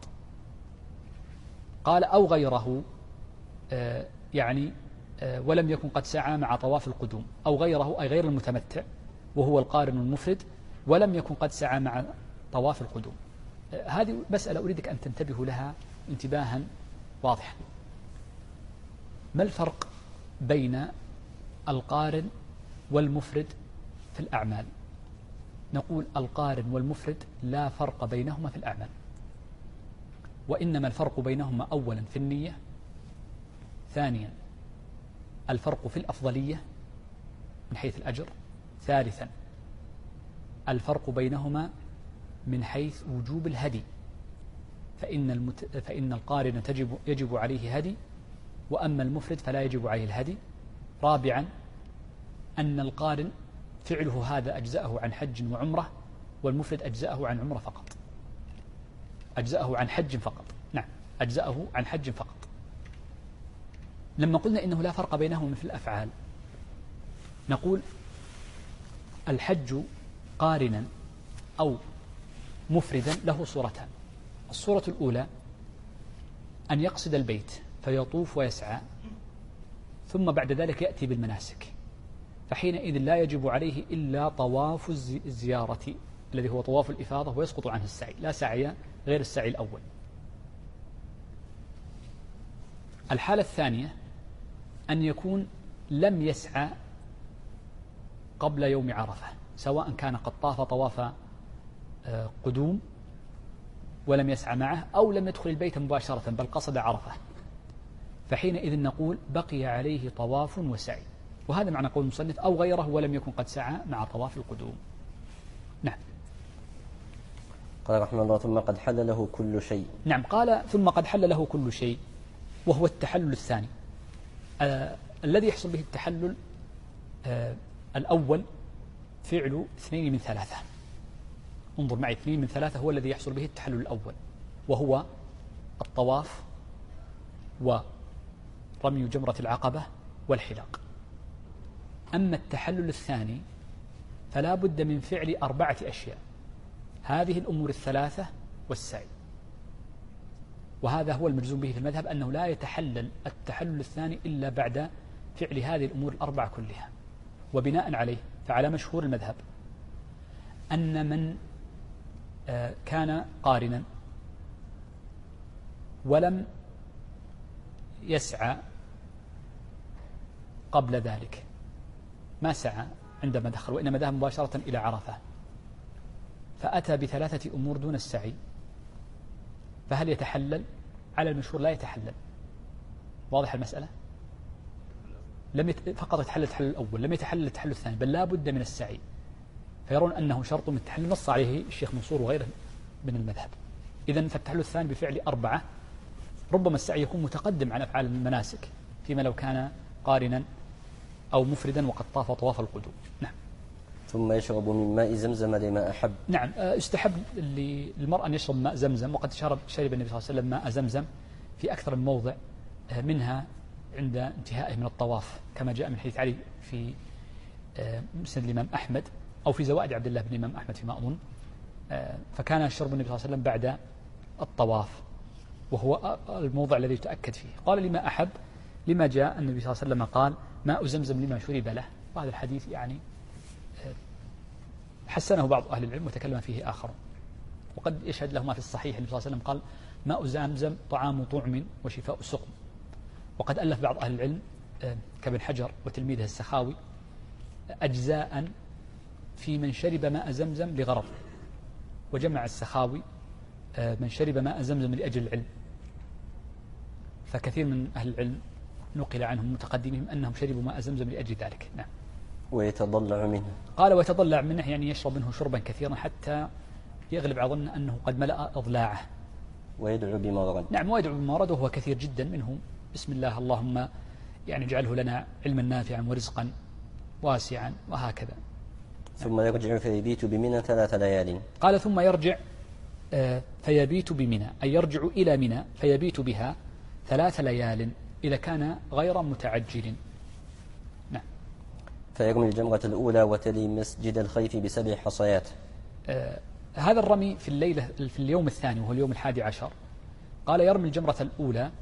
قال أو غيره يعني ولم يكن قد سعى مع طواف القدوم، أو غيره أي غير المتمتع وهو القارن والمفرد ولم يكن قد سعى مع طواف القدوم. هذه مسألة أريدك أن تنتبهوا لها انتباها واضحا. ما الفرق بين القارن والمفرد في الأعمال؟ نقول القارن والمفرد لا فرق بينهما في الأعمال، وإنما الفرق بينهما أولا في النية، ثانيا الفرق في الأفضلية من حيث الأجر، ثالثا الفرق بينهما من حيث وجوب الهدي، فإن القارن يجب عليه هدي، وأما المفرد فلا يجب عليه الهدي. رابعا أن القارن فعله هذا أجزأه عن حج وعمرة، والمفرد أجزأه عن عمرة فقط، أجزأه عن حج فقط. نعم، أجزأه عن حج فقط. لما قلنا إنه لا فرق بينهما في الأفعال، نقول الحج قارنا أو مفردا له صورتان. الصورة الأولى أن يقصد البيت فيطوف ويسعى، ثم بعد ذلك يأتي بالمناسك، فحينئذ لا يجب عليه إلا طواف الزيارة الذي هو طواف الإفاضة، ويسقط عنه السعي، لا سعي غير السعي الأول. الحالة الثانية أن يكون لم يسعى قبل يوم عرفة، سواء كان قد طاف طواف قدوم ولم يسعى معه، أو لم يدخل البيت مباشرة بل قصد عرفة، فحينئذ نقول بقي عليه طواف وسعي، وهذا معنى قول المصنف أو غيره ولم يكن قد سعى مع طواف القدوم. نعم. قال رحمه الله ثم قد حل له كل شيء. نعم، قال ثم قد حل له كل شيء، وهو التحلل الثاني الذي يحصل به التحلل الأول فعل 2 من 3. انظر معي، 2 من 3 هو الذي يحصل به التحلل الأول، وهو الطواف ورمي جمرة العقبة والحلاق. أما التحلل الثاني فلا بد من فعل 4 أشياء، هذه الأمور الثلاثة والسعي، وهذا هو المجزوم به في المذهب أنه لا يتحلل التحلل الثاني إلا بعد فعل هذه الأمور ال4 كلها. وبناء عليه فعلى مشهور المذهب أن من كان قارنا ولم يسعى قبل ذلك، ما سعى عندما دخل وإنما ذهب مباشرة إلى عرفة، فأتى ب3 أمور دون السعي، فهل يتحلل؟ على المشهور لا يتحلل. واضح المسألة؟ فقط يتحلل التحلل الأول، لم يتحلل التحلل الثاني، بل لا بد من السعي، فيرون أنه شرط من التحلل، نص عليه الشيخ منصور وغيره من المذهب. إذن فالتحلل الثاني بفعل 4، ربما السعي يكون متقدم عن أفعال المناسك فيما لو كان قارنا أو مفردا وقد طاف طواف القدوم. نعم. ثم يشرب من ماء زمزم لما أحب. نعم، استحب للمرء أن يشرب ماء زمزم، وقد شرب النبي صلى الله عليه وسلم ماء زمزم في أكثر من موضع، منها عند انتهائه من الطواف كما جاء من حديث علي في مسند الإمام أحمد، أو في زوائد عبد الله بن الإمام أحمد فيما أظن، فكان يشرب النبي صلى الله عليه وسلم بعد الطواف، وهو الموضع الذي يتأكد فيه. قال لما أحب لما جاء النبي صلى الله عليه وسلم قال ماء زمزم لما شرب له، وهذا الحديث يعني حسنه بعض أهل العلم وتكلم فيه آخرون، وقد يشهد له ما في الصحيح النبي صلى الله عليه وسلم قال ماء زمزم طعام طعم وشفاء سقم. وقد ألف بعض أهل العلم كابن حجر وتلميذه السخاوي أجزاء في من شرب ماء زمزم لغرض، وجمع السخاوي من شرب ماء زمزم لأجل العلم، فكثير من أهل العلم نقل عنهم متقدمهم أنهم شربوا ماء زمزم لأجل ذلك. نعم. ويتضلع منه. قال ويتضلع منه يعني يشرب منه شربا كثيرا حتى يغلب على ظنه أنه قد ملأ أضلاعه. ويدعو بما ورد. نعم، ويدعو بما ورد، وهو كثير جدا منه بسم الله اللهم يعني اجعله لنا علما نافعا ورزقا واسعا وهكذا. ثم يرجع فيبيت بمنى 3 ليال. قال ثم يرجع فيبيت بمنى، أي يرجع إلى منى فيبيت بها 3 ليال إذا كان غير متعجل. نعم. فيرمي الجمرة الأولى وتلي مسجد الخيف ب7 حصيات. هذا الرمي في اليوم الثاني وهو اليوم 11. قال يرمي الجمرة الأولى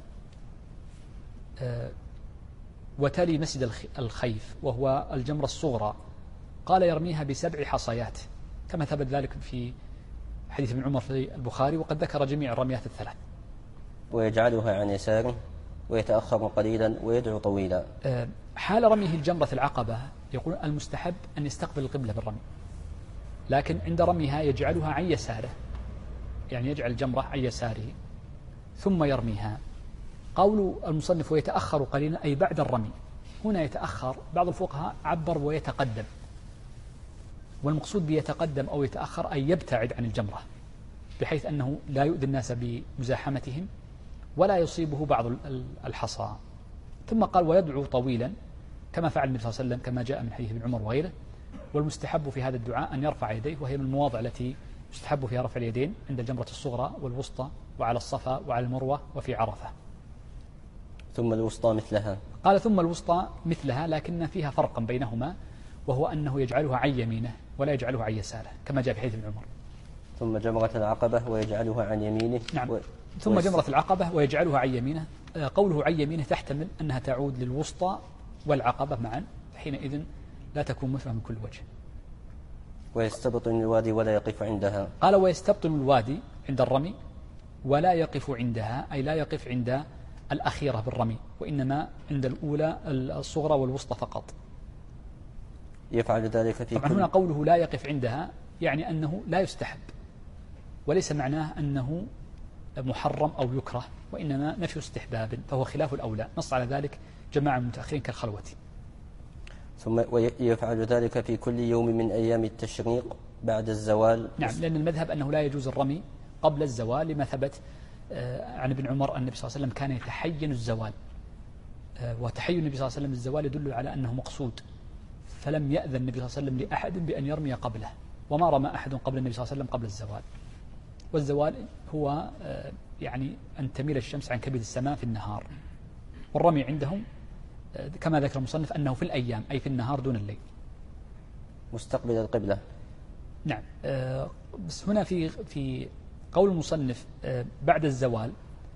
وتلي مسجد الخيف وهو الجمرة الصغرى، قال يرميها ب7 حصيات كما ثبت ذلك في حديث ابن عمر في البخاري، وقد ذكر جميع الرميات ال3. ويجعلها عن يساره ويتأخر قليلا ويدعو طويلا. حال رميه الجمرة العقبة يقول المستحب أن يستقبل القبلة بالرمي، لكن عند رميها يجعلها عن يساره، يعني يجعل الجمرة عن يساره ثم يرميها. قول المصنف ويتأخر قليلا أي بعد الرمي، هنا يتأخر بعض الفقهاء عبر ويتقدم، والمقصود بيتقدم أو يتأخر أي يبتعد عن الجمرة بحيث أنه لا يؤذي الناس بمزاحمتهم ولا يصيبه بعض الحصى. ثم قال ويدعو طويلا كما فعل النبي صلى الله عليه وسلم كما جاء من حديث ابن عمر وغيره. والمستحب في هذا الدعاء أن يرفع يديه، وهي من المواضع التي يستحب فيها رفع اليدين عند الجمرة الصغرى والوسطى وعلى الصفا وعلى المروة وفي عرفة. ثم الوسطى مثلها. قال ثم الوسطى مثلها، لكن فيها فرقا بينهما، وهو أنه يجعلها عن يمينه ولا يجعلها عن يساره كما جاء في حديث ابن عمر. ثم جمرة العقبة ويجعلها عن يمينه. نعم. ثم جمرة العقبة ويجعلها عن يمينه. قوله عن يمينه تحتمل أنها تعود للوسطى والعقبة معا، حينئذ لا تكون مثلها من كل وجه. ويستبطن الوادي ولا يقف عندها. قال ويستبطن الوادي عند الرمي ولا يقف عندها، أي لا يقف عند الأخيرة بالرمي، وإنما عند الأولى الصغرى والوسطى فقط. يفعل ذلك في طبعا هنا قوله لا يقف عندها يعني أنه لا يستحب وليس معناه أنه محرم أو يكره، وإنما نفي استحباب، فهو خلاف الأولى. نص على ذلك جماعة من المتأخرين كالخلوة. ثم يفعل ذلك في كل يوم من أيام التشريق بعد الزوال. نعم، لأن المذهب أنه لا يجوز الرمي قبل الزوال، لما ثبت عن ابن عمر أن النبي صلى الله عليه وسلم كان يتحين الزوال، وتحين النبي صلى الله عليه وسلم الزوال يدل على أنه مقصود، فلم يأذن النبي صلى الله عليه وسلم لأحد بأن يرمي قبله، وما رمى أحد قبل النبي صلى الله عليه وسلم قبل الزوال. والزوال هو يعني أن تميل الشمس عن كبد السماء في النهار، والرمي عندهم كما ذكر المصنف أنه في الأيام، أي في النهار دون الليل. مستقبل القبلة. نعم. بس هنا في قول المصنف بعد الزوال،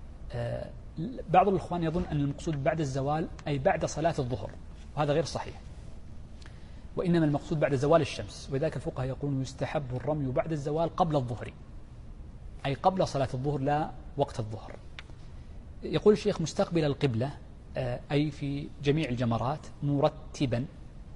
بعض الإخوان يظن أن المقصود بعد الزوال أي بعد صلاة الظهر، وهذا غير صحيح، وإنما المقصود بعد زوال الشمس. وذلك الفقهاء يقولون يستحب الرمي بعد الزوال قبل الظهر، أي قبل صلاة الظهر لا وقت الظهر. يقول الشيخ مستقبل القبلة أي في جميع الجمرات مرتبا،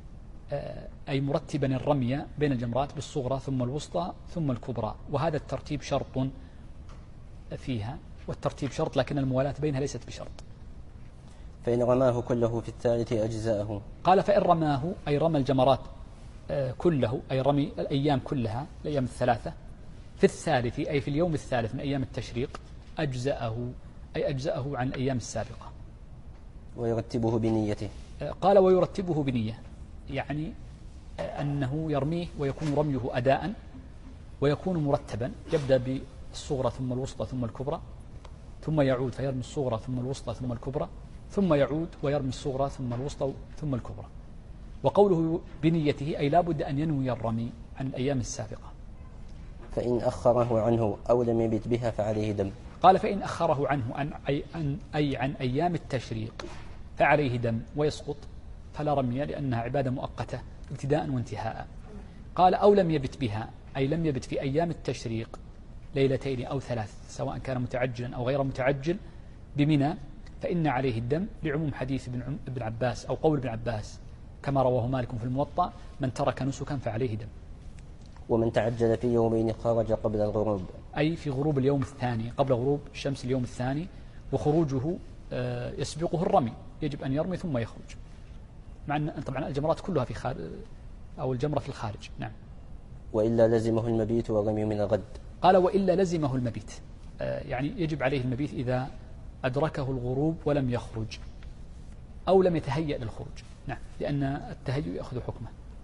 أي مرتبا الرمي بين الجمرات بالصغرى ثم الوسطى ثم الكبرى، وهذا الترتيب شرط فيها، والترتيب شرط لكن الموالاة بينها ليست بشرط. فإن رماه كله في الثالث أجزاءه. قال فإن رماه أي رمى الجمرات كله، أي رمي الأيام كلها الأيام الثلاثة في الثالث أي في اليوم الثالث من أيام التشريق أجزاءه، أي أجزاءه عن الأيام السابقة. ويرتبه بنيته. قال ويرتبه بنية، يعني أنه يرميه ويكون رميه أداء ويكون مرتبا، يبدأ بالصغرى ثم الوسطى ثم الكبرى، ثم يعود فيرمي الصغرى ثم الوسطى ثم الكبرى، ثم يعود ويرمي الصغرى ثم الوسطى ثم الكبرى. وقوله بنيته أي لا بد أن ينوي الرمي عن الأيام السابقة. فإن أخره عنه أو لم يبت بها فعليه دم. قال فإن أخره عنه أي عن أيام التشريق فعليه دم ويسقط، فلا رمي لأنها عبادة مؤقتة ابتداء وانتهاء. قال أو لم يبت بها أي لم يبت في أيام التشريق ليلتين أو ثلاث، سواء كان متعجلا أو غير متعجل بمنى، فإن عليه الدم لعموم حديث ابن عباس أو قول ابن عباس كما رواه مالك في الموطأ: من ترك نسكا فعليه دم. ومن تعجل في يومين خرج قبل الغروب، أي في غروب اليوم الثاني، قبل غروب الشمس اليوم الثاني، وخروجه يسبقه الرمي، يجب أن يرمي ثم يخرج، مع أن طبعا الجمرات كلها في خارج أو الجمرة في الخارج. نعم. وإلا لزمه المبيت والرمي من الغد. قال وإلا لزمه المبيت، يعني يجب عليه المبيت إذا أدركه الغروب ولم يخرج أو لم يتهيأ للخروج. نعم، لأن التهيؤ يأخذ حكمه.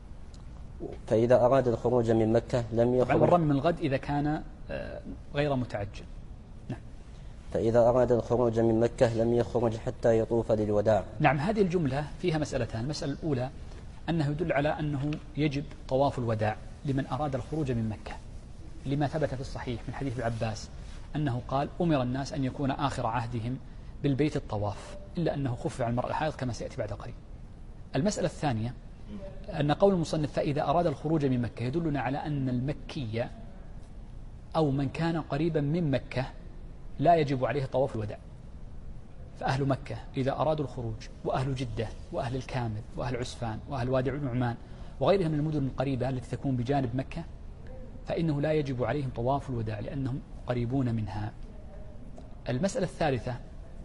فإذا أراد الخروج من مكة لم يخرج. الرمي من الغد إذا كان غير متعجل. نعم. فإذا أراد الخروج من مكة لم يخرج حتى يطوف للوداع. نعم، هذه الجملة فيها مسألتان. المسألة الأولى أنه يدل على أنه يجب طواف الوداع لمن أراد الخروج من مكة، لما ثبت في الصحيح من حديث ابن عباس أنه قال: أمر الناس أن يكون آخر عهدهم بالبيت الطواف، إلا أنه خفف عن المرأة الحائض كما سيأتي بعد قليل. المسألة الثانية أن قول المصنف فإذا أراد الخروج من مكة يدلنا على أن المكية أو من كان قريبا من مكة لا يجب عليه طواف الوداع. فأهل مكة إذا أرادوا الخروج، وأهل جدة وأهل الكامل وأهل عسفان وأهل وادي النعمان وغيرها من المدن القريبة التي تكون بجانب مكة، فإنه لا يجب عليهم طواف الوداع لأنهم قريبون منها. المسألة الثالثة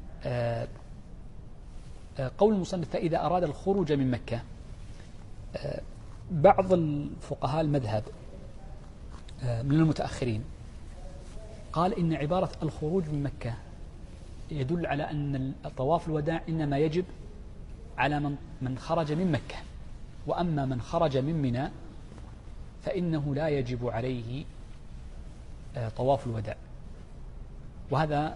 قول المصنف فإذا أراد الخروج من مكة، بعض الفقهاء المذهب من المتأخرين قال إن عبارة الخروج من مكة يدل على أن طواف الوداع إنما يجب على من خرج من مكة، وأما من خرج من منى فإنه لا يجب عليه طواف الوداع. وهذا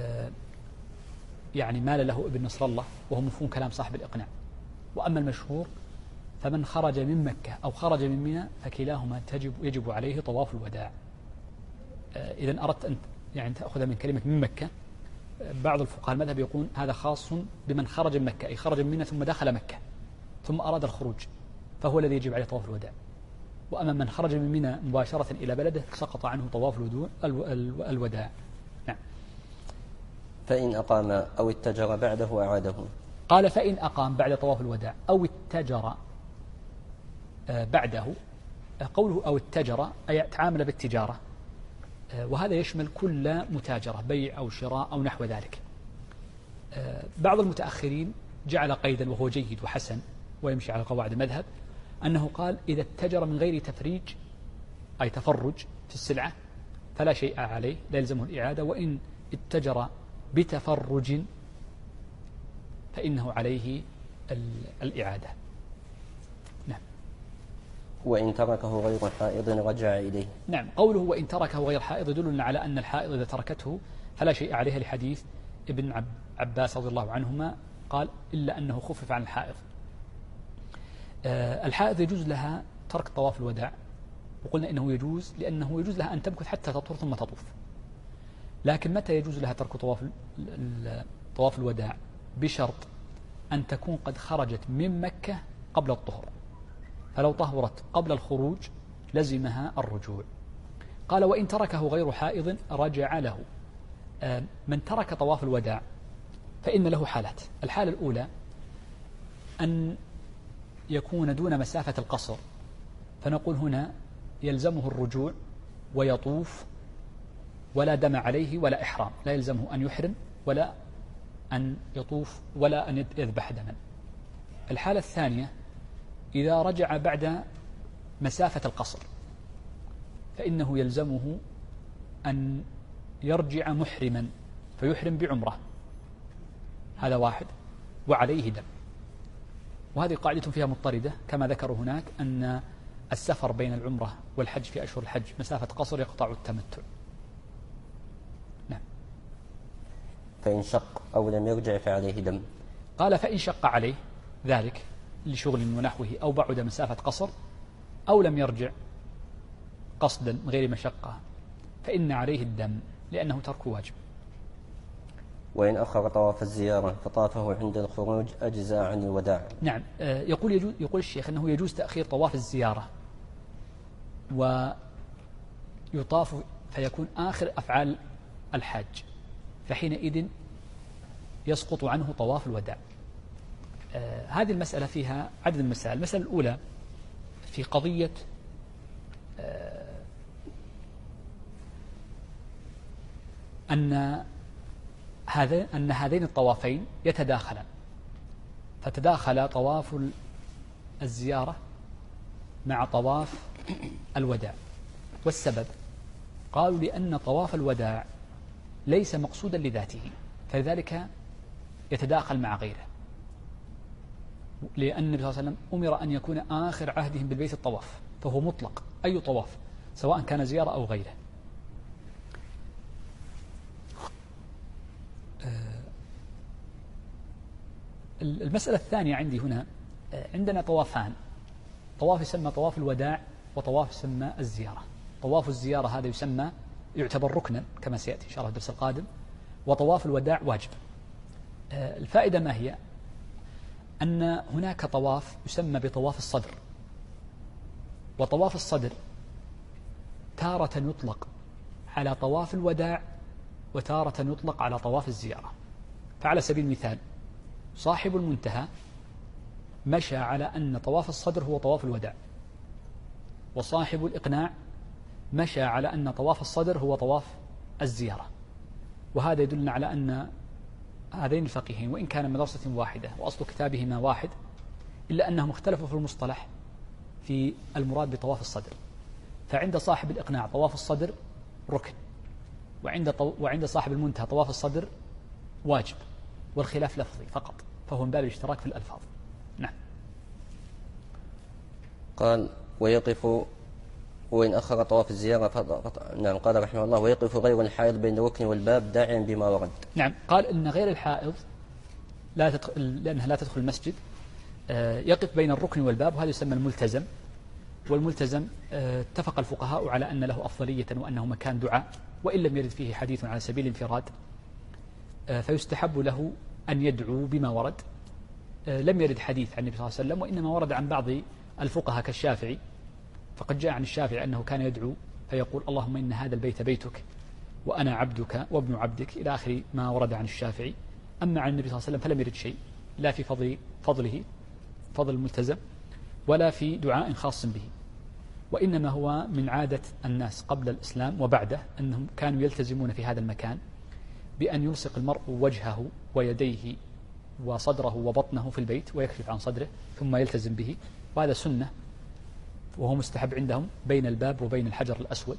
يعني مال له ابن نصر الله، وهو مفهوم كلام صاحب الإقناع. وأما المشهور فمن خرج من مكة أو خرج من منى فكلاهما يجب عليه طواف الوداع. إذن أردت أن يعني تأخذ من كلمة من مكة، بعض الفقهاء المذهب يقول هذا خاص بمن خرج من مكة، أي خرج من منى ثم دخل مكة ثم أراد الخروج، فهو الذي يجب عليه طواف الوداع. وأما من خرج من منى مباشرة إلى بلده سقط عنه طواف الوداع. نعم. فإن أقام أو اتجر بعده أعاده. قال فإن أقام بعد طواف الوداع أو اتجر بعده، قوله أو اتجر أي تعامل بالتجارة، وهذا يشمل كل متاجرة، بيع أو شراء أو نحو ذلك. بعض المتأخرين جعل قيدا وهو جيد وحسن ويمشي على قواعد المذهب، أنه قال إذا اتجر من غير تفريج أي تفرج في السلعة فلا شيء عليه، لا يلزمه الإعادة، وإن اتجر بتفرج فإنه عليه الإعادة. نعم. وإن تركه غير حائض رجع إليه. نعم، قوله وإن تركه غير حائض يدلنا على أن الحائض إذا تركته فلا شيء عليها، لحديث ابن عباس رضي الله عنهما قال إلا أنه خفف عن الحائض. الحائض يجوز لها ترك طواف الوداع، وقلنا إنه يجوز لأنه يجوز لها أن تمكث حتى تطهر ثم تطوف. لكن متى يجوز لها ترك طواف الوداع؟ بشرط أن تكون قد خرجت من مكة قبل الطهر، فلو طهرت قبل الخروج لزمها الرجوع. قال وإن تركه غير حائض رجع له. من ترك طواف الوداع فإن له حالات. الحالة الأولى أن يكون دون مسافة القصر، فنقول هنا يلزمه الرجوع ويطوف ولا دم عليه ولا إحرام، لا يلزمه أن يحرم ولا أن يطوف ولا أن يذبح دما. الحالة الثانية إذا رجع بعد مسافة القصر فإنه يلزمه أن يرجع محرما فيحرم بعمرة، هذا واحد، وعليه دم. وهذه قاعدة فيها مضطردة كما ذكروا هناك، أن السفر بين العمرة والحج في أشهر الحج مسافة قصر يقطع التمتع. نعم. فإن شق أو لم يرجع فعليه دم. قال فإن شق عليه ذلك لشغل ونحوه أو بعد مسافة قصر أو لم يرجع قصدا غير مشقة فإن عليه الدم لأنه ترك واجب. وإن أخر طواف الزيارة فطافه عند الخروج أجزاء عن الوداع. نعم. يقول الشيخ أنه يجوز تأخير طواف الزيارة ويطاف فيكون آخر أفعال الحاج، فحينئذ يسقط عنه طواف الوداع. هذه المسألة فيها عدد المسائل. المسألة الأولى في قضية أن هذين الطوافين يتداخلان، فتداخل طواف الزيارة مع طواف الوداع. والسبب قالوا لأن طواف الوداع ليس مقصودا لذاته، فلذلك يتداخل مع غيره، لأن النبي صلى الله عليه وسلم أمر أن يكون آخر عهدهم بالبيت الطواف، فهو مطلق أي طواف سواء كان زيارة أو غيره. المسألة الثانية عندي هنا، عندنا طوافان، طواف يسمى طواف الوداع وطواف يسمى الزيارة. طواف الزيارة هذا يعتبر ركنا كما سيأتي إن شاء الله الدرس القادم، وطواف الوداع واجب. الفائدة ما هي؟ أن هناك طواف يسمى بطواف الصدر، وطواف الصدر تارة يطلق على طواف الوداع وتارة يطلق على طواف الزيارة. فعلى سبيل المثال صاحب المنتهى مشى على أن طواف الصدر هو طواف الوداع، وصاحب الإقناع مشى على أن طواف الصدر هو طواف الزيارة. وهذا يدلنا على أن هذين الفقيهين وإن كان مدرسة واحدة وأصل كتابهما واحد، إلا أنهم اختلفوا في المصطلح في المراد بطواف الصدر. فعند صاحب الإقناع طواف الصدر ركن، وعند صاحب المنتهى طواف الصدر واجب، والخلاف لفظي فقط، فهو من باب الاشتراك في الألفاظ. نعم. قال ويقف وإن أخر طواف الزيارة نعم. قال رحمه الله ويقف غير الحائض بين الركن والباب داعيا بما ورد. نعم. قال إن غير الحائض لأنها لا تدخل المسجد يقف بين الركن والباب، وهذا يسمى الملتزم. والملتزم اتفق الفقهاء على أن له أفضلية وأنه مكان دعاء، وإن لم يرد فيه حديث على سبيل الانفراد، فيستحب له أن يدعو بما ورد. لم يرد حديث عن النبي صلى الله عليه وسلم، وإنما ورد عن بعض الفقهاء كالشافعي، فقد جاء عن الشافعي أنه كان يدعو فيقول اللهم إن هذا البيت بيتك وأنا عبدك وابن عبدك إلى آخر ما ورد عن الشافعي. أما عن النبي صلى الله عليه وسلم فلم يرد شيء، لا في فضل الملتزم ولا في دعاء خاص به. وإنما هو من عادة الناس قبل الإسلام وبعده أنهم كانوا يلتزمون في هذا المكان بأن يلصق المرء وجهه ويديه وصدره وبطنه في البيت ويكشف عن صدره ثم يلتزم به، وهذا سنة وهو مستحب عندهم بين الباب وبين الحجر الأسود.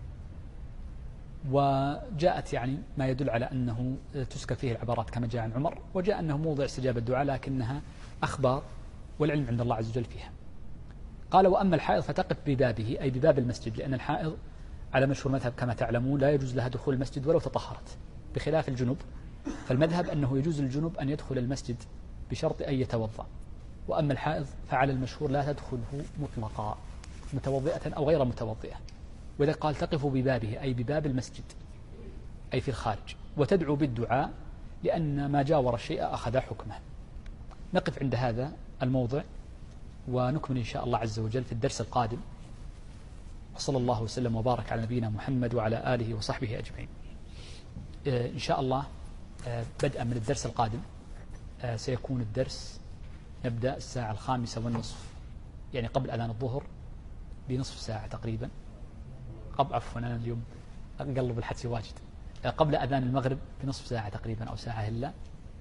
وجاءت يعني ما يدل على أنه تسكب فيه العبارات كما جاء عن عمر، وجاء أنه موضع استجابة الدعاء لكنها أخبار والعلم عند الله عز وجل فيها. قال وأما الحائض فتقف ببابه أي بباب المسجد، لأن الحائض على مشهور مذهب كما تعلمون لا يجوز لها دخول المسجد ولو تطهرت، بخلاف الجنوب فالمذهب أنه يجوز للجنوب أن يدخل المسجد بشرط أن يتوضأ، وأما الحائض فعلى المشهور لا تدخله مطلقا متوضئة أو غير متوضئة. وإذا قال تقف ببابه أي بباب المسجد أي في الخارج، وتدعو بالدعاء لأن ما جاور الشيء أخذ حكمه. نقف عند هذا الموضع ونكمل إن شاء الله عز وجل في الدرس القادم، وصلى الله وسلم وبارك على نبينا محمد وعلى آله وصحبه أجمعين. إن شاء الله بدءا من الدرس القادم سيكون الدرس نبدأ الساعة 5:30، يعني قبل أذان الظهر بنصف ساعة تقريبا. عفوا أنا اليوم أقلب الحدس واجد، قبل أذان المغرب بنصف ساعة تقريبا أو ساعة إلا.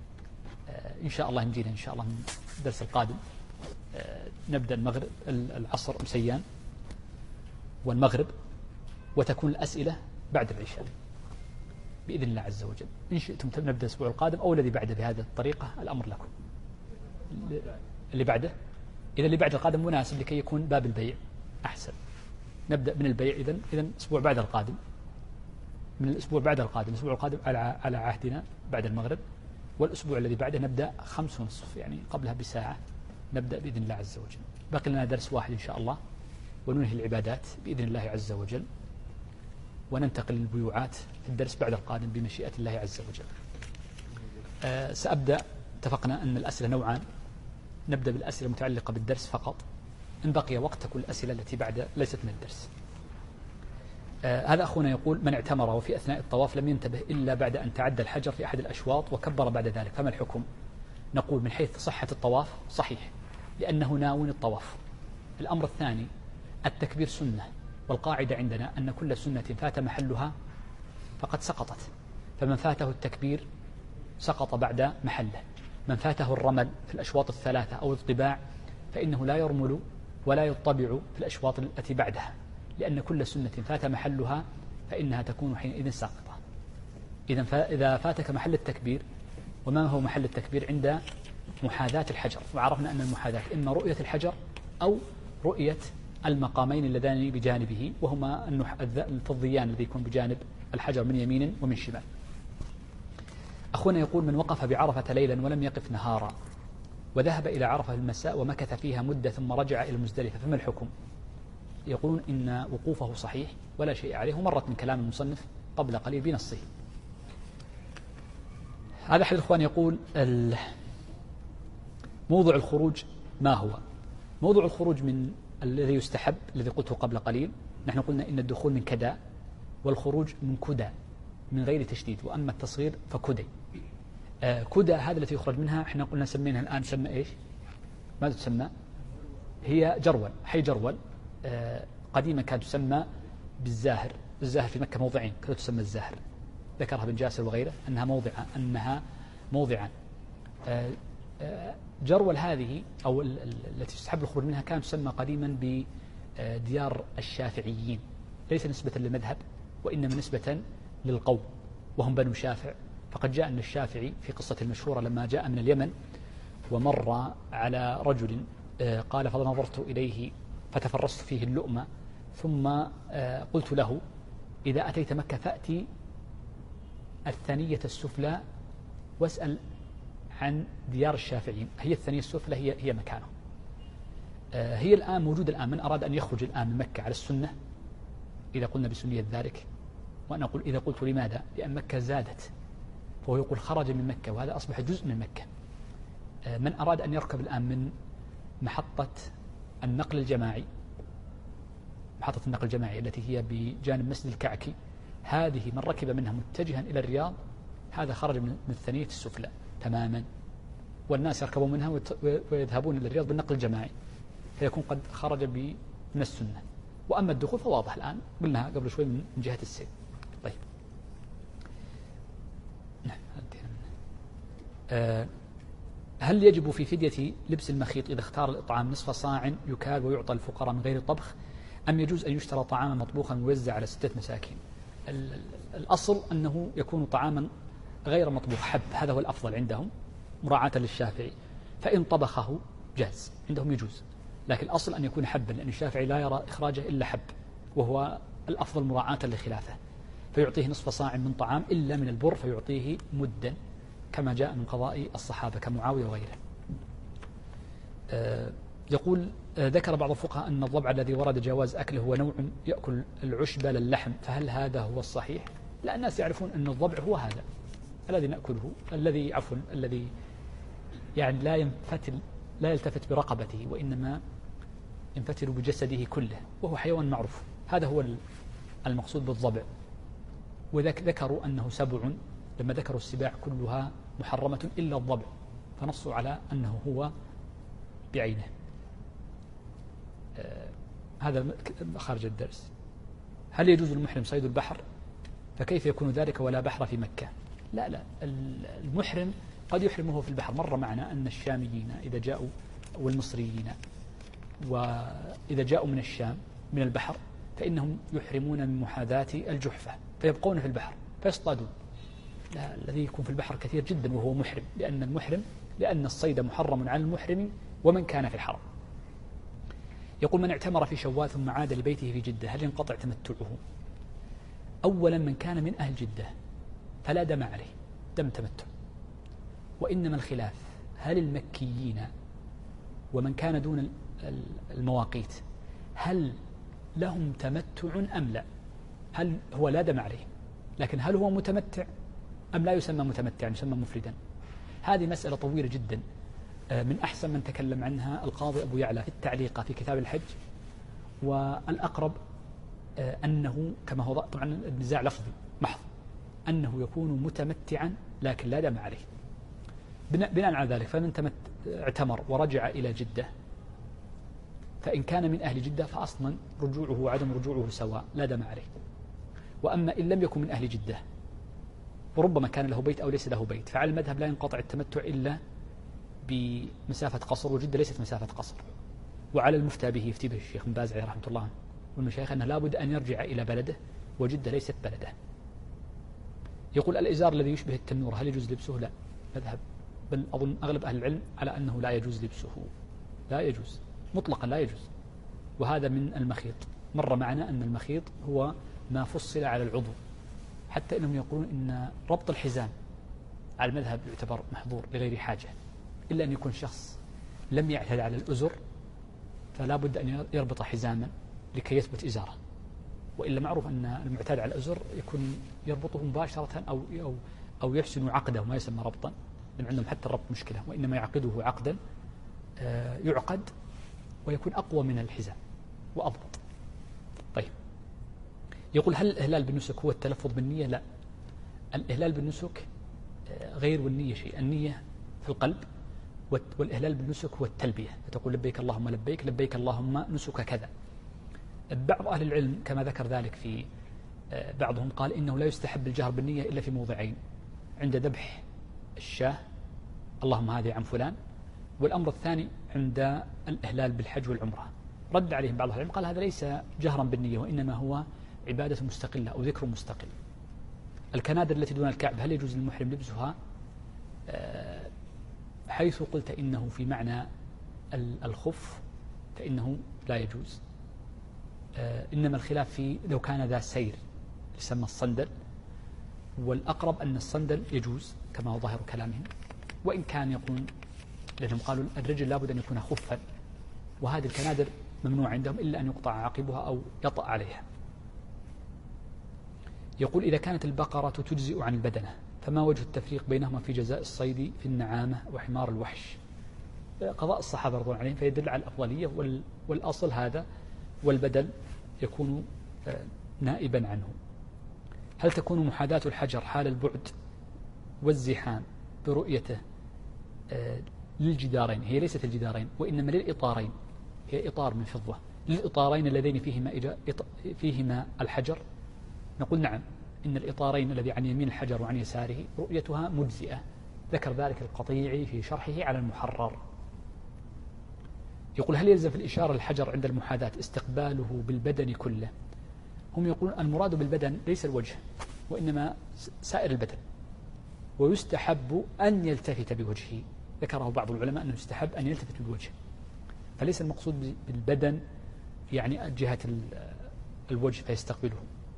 إن شاء الله نجينا إن شاء الله من الدرس القادم نبدأ المغرب العصر مسيان والمغرب، وتكون الأسئلة بعد العشاء بإذن الله عز وجل. إن شئتم نبدأ الأسبوع القادم أو الذي بعده بهذه الطريقة، الأمر لكم. اللي بعده إذا اللي بعد القادم مناسب لكي يكون باب البيع أحسن، نبدأ من البيع إذن الأسبوع بعد القادم، من الأسبوع بعد القادم، الأسبوع القادم على عهدنا بعد المغرب، والأسبوع الذي بعده نبدأ 5:30 يعني قبلها بساعة نبدأ بإذن الله عز وجل. باقي لنا درس واحد إن شاء الله وننهي العبادات بإذن الله عز وجل، وننتقل للبيوعات في الدرس بعد القادم بمشيئة الله عز وجل. سأبدأ، اتفقنا أن الأسئلة نوعان، نبدأ بالأسئلة المتعلقة بالدرس فقط، إن بقي وقت تكون الأسئلة التي بعد ليست من الدرس. هذا أخونا يقول من اعتمر وفي أثناء الطواف لم ينتبه إلا بعد أن تعدى الحجر في أحد الأشواط وكبر بعد ذلك، فما الحكم؟ نقول من حيث صحة الطواف صحيح لأنه ناوي الطواف. الأمر الثاني التكبير سنة، والقاعدة عندنا أن كل سنة فات محلها فقد سقطت، فمن فاته التكبير سقط بعد محله. من فاته الرمل في الأشواط الثلاثة أو الطباع فإنه لا يرمل ولا يطبع في الأشواط التي بعدها، لأن كل سنة فات محلها فإنها تكون حينئذ ساقطة. إذا فاتك محل التكبير، وما هو محل التكبير؟ عند محاذاة الحجر، وعرفنا أن المحاذاة إما رؤية الحجر أو رؤية المقامين اللذان بجانبه، وهما الفضيان الذي يكون بجانب الحجر من يمين ومن شمال. أخونا يقول من وقف بعرفة ليلا ولم يقف نهارا وذهب إلى عرفة في المساء ومكث فيها مدة ثم رجع إلى المزدلفة، فما الحكم؟ يقولون إن وقوفه صحيح ولا شيء عليه، ومرت من كلام المصنف قبل قليل بنصه. هذا أحد الإخوان يقول موضوع الخروج ما هو؟ موضوع الخروج من الذي يستحب الذي قلته قبل قليل، نحن قلنا إن الدخول من كدا والخروج من كدا من غير تشديد، وأما التصغير فكدي. كدا هذا التي يخرج منها احنا قلنا سمينها الآن سمى إيش؟ ماذا تسمى؟ هي جرول، حي جرول. قديما كانت تسمى بالزاهر. الزاهر في مكة موضعين كانت تسمى الزاهر، ذكرها ابن جاسر وغيره أنها موضعان. جرول هذه أو التي يستحب الخروج منها كانت تسمى قديما بديار الشافعيين، ليس نسبة للمذهب وإنما نسبة للقوم وهم بنو شافع. فقد جاء أن الشافعي في قصة المشهورة لما جاء من اليمن ومر على رجل قال فنظرت إليه فتفرست فيه اللؤمة ثم قلت له إذا أتيت مكة فأتي الثانية السفلى واسأل عن ديار الشافعيين، هي الثانية السفلى هي مكانه. هي الآن موجودة الآن، من أراد أن يخرج الآن من مكة على السنة إذا قلنا بسنية ذلك، وأنا أقول إذا قلت لماذا؟ لأن مكة زادت، فهو يقول خرج من مكة وهذا أصبح جزء من مكة. من أراد أن يركب الآن من محطة النقل الجماعي، محطة النقل الجماعي التي هي بجانب مسجد الكعكي، هذه من ركب منها متجها إلى الرياض هذا خرج من الثانية السفلى تماما، والناس يركبون منها ويذهبون إلى الرياض بالنقل الجماعي، فيكون قد خرج من السنة. وأما الدخول فواضح الآن قلناها قبل شوي من جهة السير. طيب هل يجب في فدية لبس المخيط إذا اختار الإطعام نصف صاع يكال ويعطى الفقراء من غير طبخ، أم يجوز أن يشترى طعاما مطبوخا ويوزع على 6 مساكين؟ الأصل أنه يكون طعاما غير مطبوخ حب، هذا هو الأفضل عندهم مراعاة للشافعي، فإن طبخه جاز عندهم يجوز، لكن الأصل أن يكون حبا، لأن الشافعي لا يرى إخراجه إلا حب، وهو الأفضل مراعاة لخلافه، فيعطيه نصف صاع من طعام إلا من البر فيعطيه مدا كما جاء من قضاء الصحابة كمعاوية وغيره. يقول ذكر بعض الفقهاء أن الضبع الذي ورد جواز أكله هو نوع يأكل العشب للحم، فهل هذا هو الصحيح؟ لا، الناس يعرفون أن الضبع هو هذا الذي نأكله، الذي يعني لا يلتفت برقبته، وإنما ينفتل بجسده كله، وهو حيوان معروف، هذا هو المقصود بالضبع. وذكروا أنه 7 لما ذكروا السباع كلها محرمة إلا الضبع، فنصوا على أنه هو بعينه. هذا خارج الدرس. هل يجوز للمحرم صيد البحر؟ فكيف يكون ذلك ولا بحر في مكة؟ لا، المحرم قد يحرمه في البحر. مر معنا أن الشاميين إذا جاءوا والمصريين وإذا جاءوا من الشام من البحر فإنهم يحرمون من محاذاة الجحفة فيبقون في البحر فيصطادون. لا، الذي يكون في البحر كثير جدا وهو محرم، لأن الصيد محرم على المحرم ومن كان في الحرم. يقول من اعتمر في شوال ثم عاد لبيته في جدة هل ينقطع تمتعه؟ أولا من كان من أهل جدة فلا دم عليه دم تمتع، وإنما الخلاف هل المكيين ومن كان دون المواقيت هل لهم تمتع أم لا؟ هل هو لا دم عليه، لكن هل هو متمتع أم لا يسمى متمتعا يسمى مفردا؟ هذه مسألة طويلة جدا، من أحسن من تكلم عنها القاضي أبو يعلى في التعليق في كتاب الحج، والأقرب أنه كما هو طبعا النزاع لفظي محض أنه يكون متمتعا لكن لا دم عليه. بناء على ذلك فمن اعتمر ورجع إلى جدة فإن كان من أهل جدة فأصلا رجوعه وعدم رجوعه سواء لا دم عليه. وأما إن لم يكن من أهل جدة وربما كان له بيت أو ليس له بيت فعلى المذهب لا ينقطع التمتع إلا بمسافة قصر، وجدة ليست مسافة قصر. وعلى المفتى به يفتي به الشيخ بن باز عليه رحمة الله والمشايخ أنه لابد أن يرجع إلى بلده وجدة ليست بلده. يقول الإزار الذي يشبه التنور هل يجوز لبسه؟ لا، مذهب بل أظن أغلب أهل العلم على أنه لا يجوز لبسه، لا يجوز مطلقا لا يجوز. وهذا من المخيط، مر معنا أن المخيط هو ما فصل على العضو، حتى إنهم يقولون إن ربط الحزام على المذهب يعتبر محظور لغير حاجة، إلا أن يكون شخص لم يعتد على الأزر فلا بد أن يربط حزاما لكي يثبت إزاره، وإلا معروف أن المعتاد على الأزر يكون يربطه مباشرة أو يحسن عقده ما يسمى ربطا، لأن عندهم حتى الربط مشكلة، وإنما يعقده عقدا يعقد ويكون أقوى من الحزام وأضبط. طيب يقول هل الإهلال بالنسك هو التلفظ بالنية؟ لا، الإهلال بالنسك غير والنية شيء، النية في القلب، والإهلال بالنسك هو التلبية، فتقول لبيك اللهم لبيك، لبيك اللهم نسك كذا. بعض أهل العلم كما ذكر ذلك في بعضهم قال إنه لا يستحب الجهر بالنية إلا في موضعين: عند ذبح الشاه اللهم هذه عن فلان، والأمر الثاني عند الإهلال بالحج والعمرة. رد عليهم بعض أهل العلم قال هذا ليس جهرا بالنية، وإنما هو عبادة مستقلة أو ذكر مستقل. الكنادر التي دون الكعب هل يجوز للمحرم لبسها؟ حيث قلت إنه في معنى الخف فإنه لا يجوز، إنما الخلاف في لو كان ذا سير يسمى الصندل، والأقرب أن الصندل يجوز كما هو ظاهر كلامهم، وإن كان يقول لأنهم قالوا الرجل لابد أن يكون خفا، وهذه الكنادر ممنوع عندهم إلا أن يقطع عقبها أو يطأ عليها. يقول إذا كانت البقرة تجزئ عن البدنة فما وجه التفريق بينهما في جزاء الصيد في النعامة وحمار الوحش؟ قضاء الصحابة رضوان عليهم فيدل على الأفضلية، والأصل هذا، والبدل يكون نائبا عنه. هل تكون محاذاة الحجر حال البعد والزحام برؤيته للجدارين؟ هي ليست الجدارين وإنما للإطارين، هي إطار من فضة، للإطارين اللذين فيهما الحجر؟ نقول نعم، إن الإطارين الذي عن يمين الحجر وعن يساره رؤيتها مجزئة. ذكر ذلك القطيعي في شرحه على المحرر. يقول: هل يلزم في الإشارة الحجر عند المحاذاة استقباله بالبدن كله؟ هم يقولون المراد بالبدن ليس الوجه، وإنما سائر البدن، ويستحب أن يلتفت بوجهه. ذكره بعض العلماء أنه يستحب أن يلتفت بالوجه، فليس المقصود بالبدن يعني جهة الوجه فيستقبله.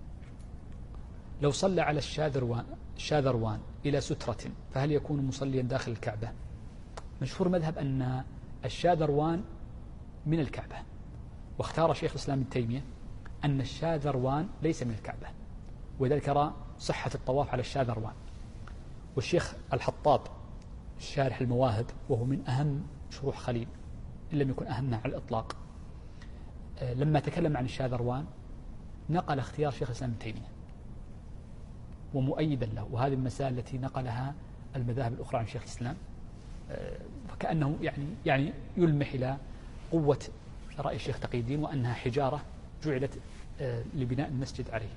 لو صلى على الشاذروان إلى سترة فهل يكون مصليا داخل الكعبة؟ مشهور مذهب أن الشاذروان من الكعبة، واختار شيخ الإسلام ابن تيمية أن الشاذروان ليس من الكعبة، وذلك يرى صحة الطواف على الشاذروان. والشيخ الحطاب الشارح المواهب، وهو من أهم شروح خليل إن لم يكن أهمها على الإطلاق، لما تكلم عن الشاذروان نقل اختيار شيخ الإسلام ابن تيمية ومؤيدا له، وهذه المسائل التي نقلها المذاهب الأخرى عن شيخ الإسلام، فكأنه يعني يلمح إلى قوة رأي الشيخ تقي الدين، وأنها حجارة جعلت لبناء المسجد عليه.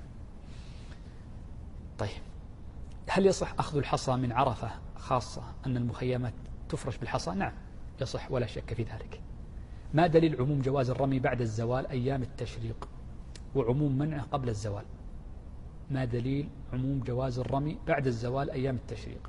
طيب، هل يصح أخذ الحصى من عرفة، خاصة أن المخيمات تفرش بالحصى؟ نعم يصح ولا شك في ذلك. ما دليل عموم جواز الرمي بعد الزوال أيام التشريق وعموم منعه قبل الزوال؟ ما دليل عموم جواز الرمي بعد الزوال أيام التشريق؟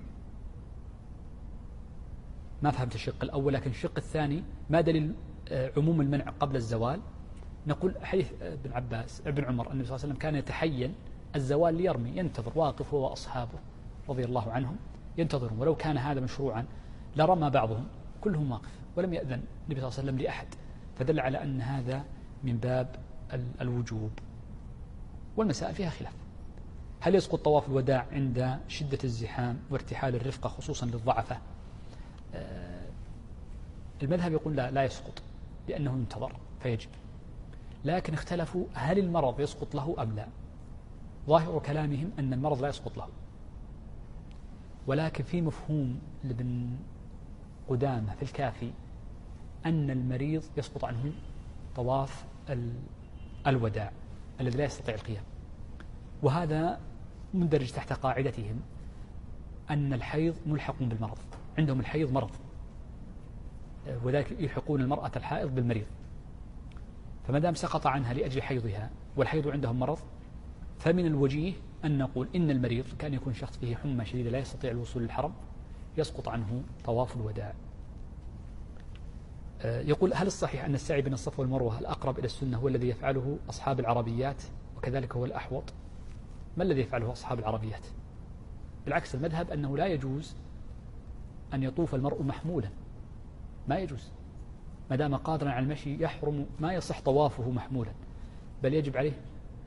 ما فهمت الشق الأول، لكن الشق الثاني ما دليل عموم المنع قبل الزوال؟ نقول حديث ابن عمر أن النبي صلى الله عليه وسلم كان يتحين الزوال ليرمي، ينتظر واقف هو وأصحابه رضي الله عنهم ينتظرون، ولو كان هذا مشروعا لرمى بعضهم كلهم واقف، ولم يأذن النبي صلى الله عليه وسلم لأحد، فدل على أن هذا من باب الوجوب. والمسائل فيها خلاف. هل يسقط طواف الوداع عند شدة الزحام وارتحال الرفقة خصوصا للضعفة؟ المذهب يقول لا يسقط، لأنه ينتظر فيجب، لكن اختلفوا هل المرض يسقط له أم لا. ظاهر كلامهم أن المرض لا يسقط له، ولكن في مفهوم لابن قدامة في الكافي أن المريض يسقط عنه طواف الوداع الذي لا يستطيع القيام، وهذا مندرج تحت قاعدتهم أن الحيض ملحق بالمرض، عندهم الحيض مرض، وذلك يلحقون المرأة الحائض بالمريض، فما دام سقط عنها لأجل حيضها والحيض عندهم مرض، فمن الوجيه أن نقول إن المريض كان يكون شخص فيه حمى شديدة لا يستطيع الوصول للحرم يسقط عنه طواف الوداع. يقول: هل الصحيح أن السعي بين الصفا والمروة الأقرب إلى السنة هو الذي يفعله أصحاب العربيات وكذلك هو الأحوط؟ ما الذي يفعله أصحاب العربيات؟ بالعكس، المذهب أنه لا يجوز أن يطوف المرء محمولا، ما يجوز ما دام قادرا على المشي، يحرم ما يصح طوافه محمولا، بل يجب عليه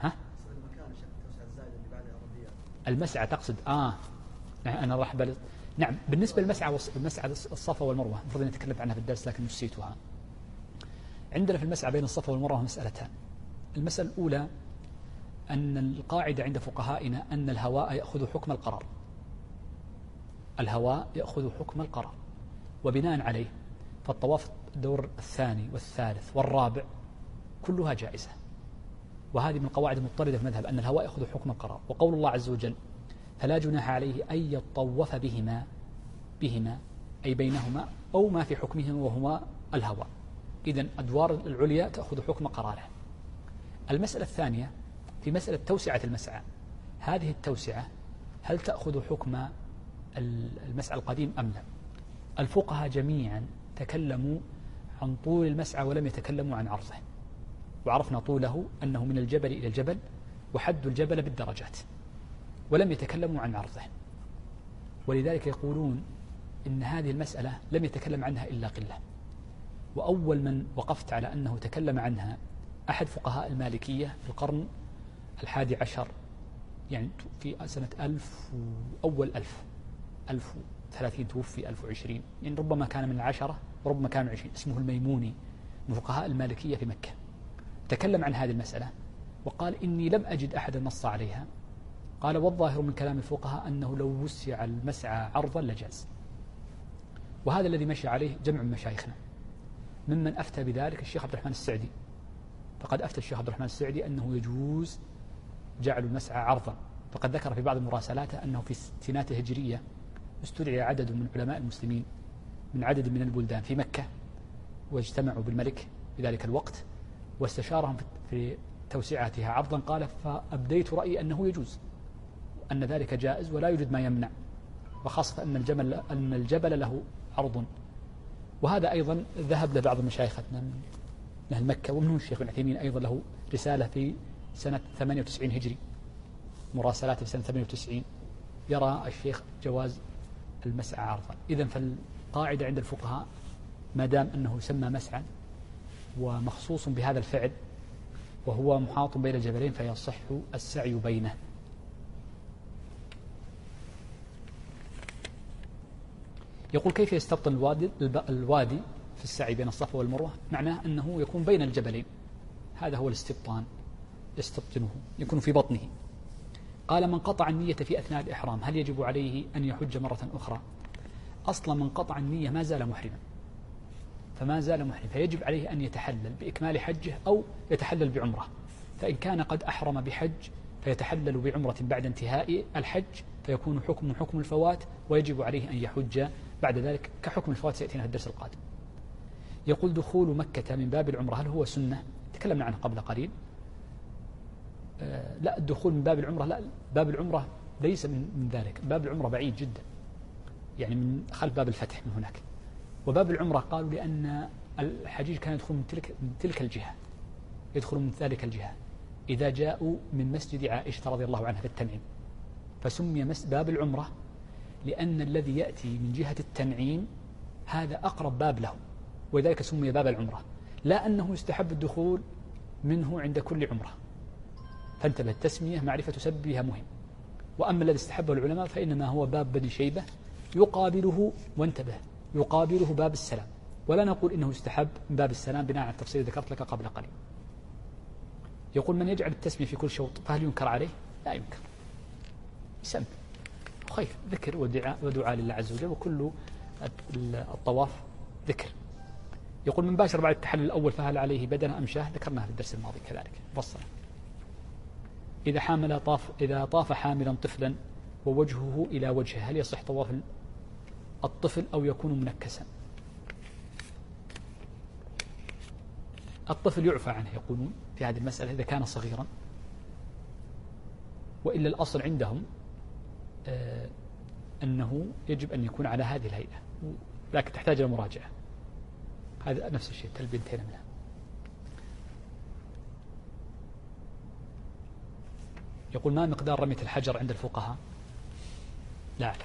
المسعى. تقصد أنا راح نعم، بالنسبة للمسعى الصفا والمروة المفروض أن تكلمت عنها في الدرس لكن نسيتها. عندنا في المسعى بين الصفا والمروة مسألتان. المسألة الأولى أن القاعدة عند فقهائنا أن الهواء يأخذ حكم القرار، الهواء يأخذ حكم القرار، وبناء عليه فالطواف الدور الثاني والثالث والرابع كلها جائزة، وهذه من القواعد المضطردة في المذهب أن الهواء يأخذ حكم القرار. وقول الله عز وجل: فلا جناح عليه أن يطوف بهما أي بينهما أو ما في حكمهما وهما الهواء، إذن أدوار العليا تأخذ حكم قراره. المسألة الثانية في مسألة توسعة المسعى، هذه التوسعة هل تأخذ حكم المسعى القديم أم لا؟ الفقهاء جميعا تكلموا عن طول المسعى ولم يتكلموا عن عرضه، وعرفنا طوله أنه من الجبل إلى الجبل وحد الجبل بالدرجات، ولم يتكلموا عن عرضه، ولذلك يقولون إن هذه المسألة لم يتكلم عنها إلا قلة. وأول من وقفت على أنه تكلم عنها أحد فقهاء المالكية في القرن 11، يعني في سنة 1000 أول 1030 توفي 1020، يعني ربما كان من 10 وربما كان من 20، اسمه الميموني من فقهاء المالكية في مكة. تكلم عن هذه المسألة وقال: إني لم أجد أحد نص عليها. قال: والظاهر من كلام الفقهاء أنه لو وسع المسعى عرضا لجاز، وهذا الذي مشى عليه جمع من مشايخنا، ممن أفتى بذلك الشيخ عبد الرحمن السعدي فقد أفتى الشيخ عبد الرحمن السعدي أنه يجوز جعل المسعى عرضا، فقد ذكر في بعض مراسلاته أنه في الستينات الهجرية استدعي عدد من علماء المسلمين من عدد من البلدان في مكة، واجتمعوا بالملك في ذلك الوقت واستشارهم في توسعتها عرضا، قال فأبديت رأيي أنه يجوز، أن ذلك جائز ولا يوجد ما يمنع، وخاصة أن الجبل له عرض. وهذا أيضا ذهب لبعض مشايخنا من أهل مكة، ومنهم الشيخ بن عثيمين أيضا له رسالة في سنة 98 هجري، مراسلات في سنة 98، يرى الشيخ جواز المسعى عرضا. إذن فالقاعدة عند الفقهاء ما دام أنه يسمى مسعى ومخصوص بهذا الفعل وهو محاط بين الجبلين فيصح السعي بينه. يقول كيف يستبطن الوادي في السعي بين الصفا والمروة؟ معناه أنه يكون بين الجبلين، هذا هو الاستبطان، يستبطنه يكون في بطنه. قال من قطع النية في أثناء الإحرام هل يجب عليه أن يحج مرة أخرى؟ أصلا من قطع النية ما زال محرما، فما زال محرم، فيجب عليه أن يتحلل بإكمال حجه أو يتحلل بعمرة. فإن كان قد أحرم بحج فيتحلل بعمرة بعد انتهاء الحج، فيكون حكم الفوات، ويجب عليه أن يحج بعد ذلك كحكم الفوات سيأتينا في الدرس القادم. يقول دخول مكة من باب العمرة هل هو سنة؟ تكلمنا عنه قبل قليل. لا، الدخول من باب العمرة لا، باب العمرة ليس من ذلك، باب العمرة بعيد جدا، يعني من خلف باب الفتح من هناك. وباب العمرة قالوا لأن الحجيج كان يدخل من تلك الجهة، يدخل من ذلك الجهة إذا جاءوا من مسجد عائشة رضي الله عنها في التنعيم، فسمي باب العمرة لأن الذي يأتي من جهة التنعيم هذا أقرب باب له، ولذلك سمي باب العمرة، لا أنه يستحب الدخول منه عند كل عمرة. فانتبه، التسمية معرفة سببها مهم. وأما الذي استحبه العلماء فإنما هو باب بني شيبة يقابله، وانتبه، يقابله باب السلام، ولا نقول إنه يستحب من باب السلام بناء على التفصيل ذكرت لك قبل قليل. يقول من يجعل التسمية في كل شوط فهل ينكر عليه؟ لا ينكر، يسمي خير، ذكر ودعاء لله عز وجل، وكل الطواف ذكر. يقول من باشر بعد التحلل الأول فهل عليه بدنة أم شاه؟ ذكرناها في الدرس الماضي كذلك مفصلا. إذا طاف حاملا طفلا ووجهه إلى وجهه هل يصح طواف الطفل أو يكون منكسا؟ الطفل يعفى عنه يقولون في هذه المسألة إذا كان صغيرا، وإلا الأصل عندهم أنه يجب أن يكون على هذه الهيئة، لكن تحتاج إلى مراجعة. هذا نفس الشيء تلبينتين منها. يقول ما مقدار رمية الحجر عند الفقهاء؟ لا أعلم.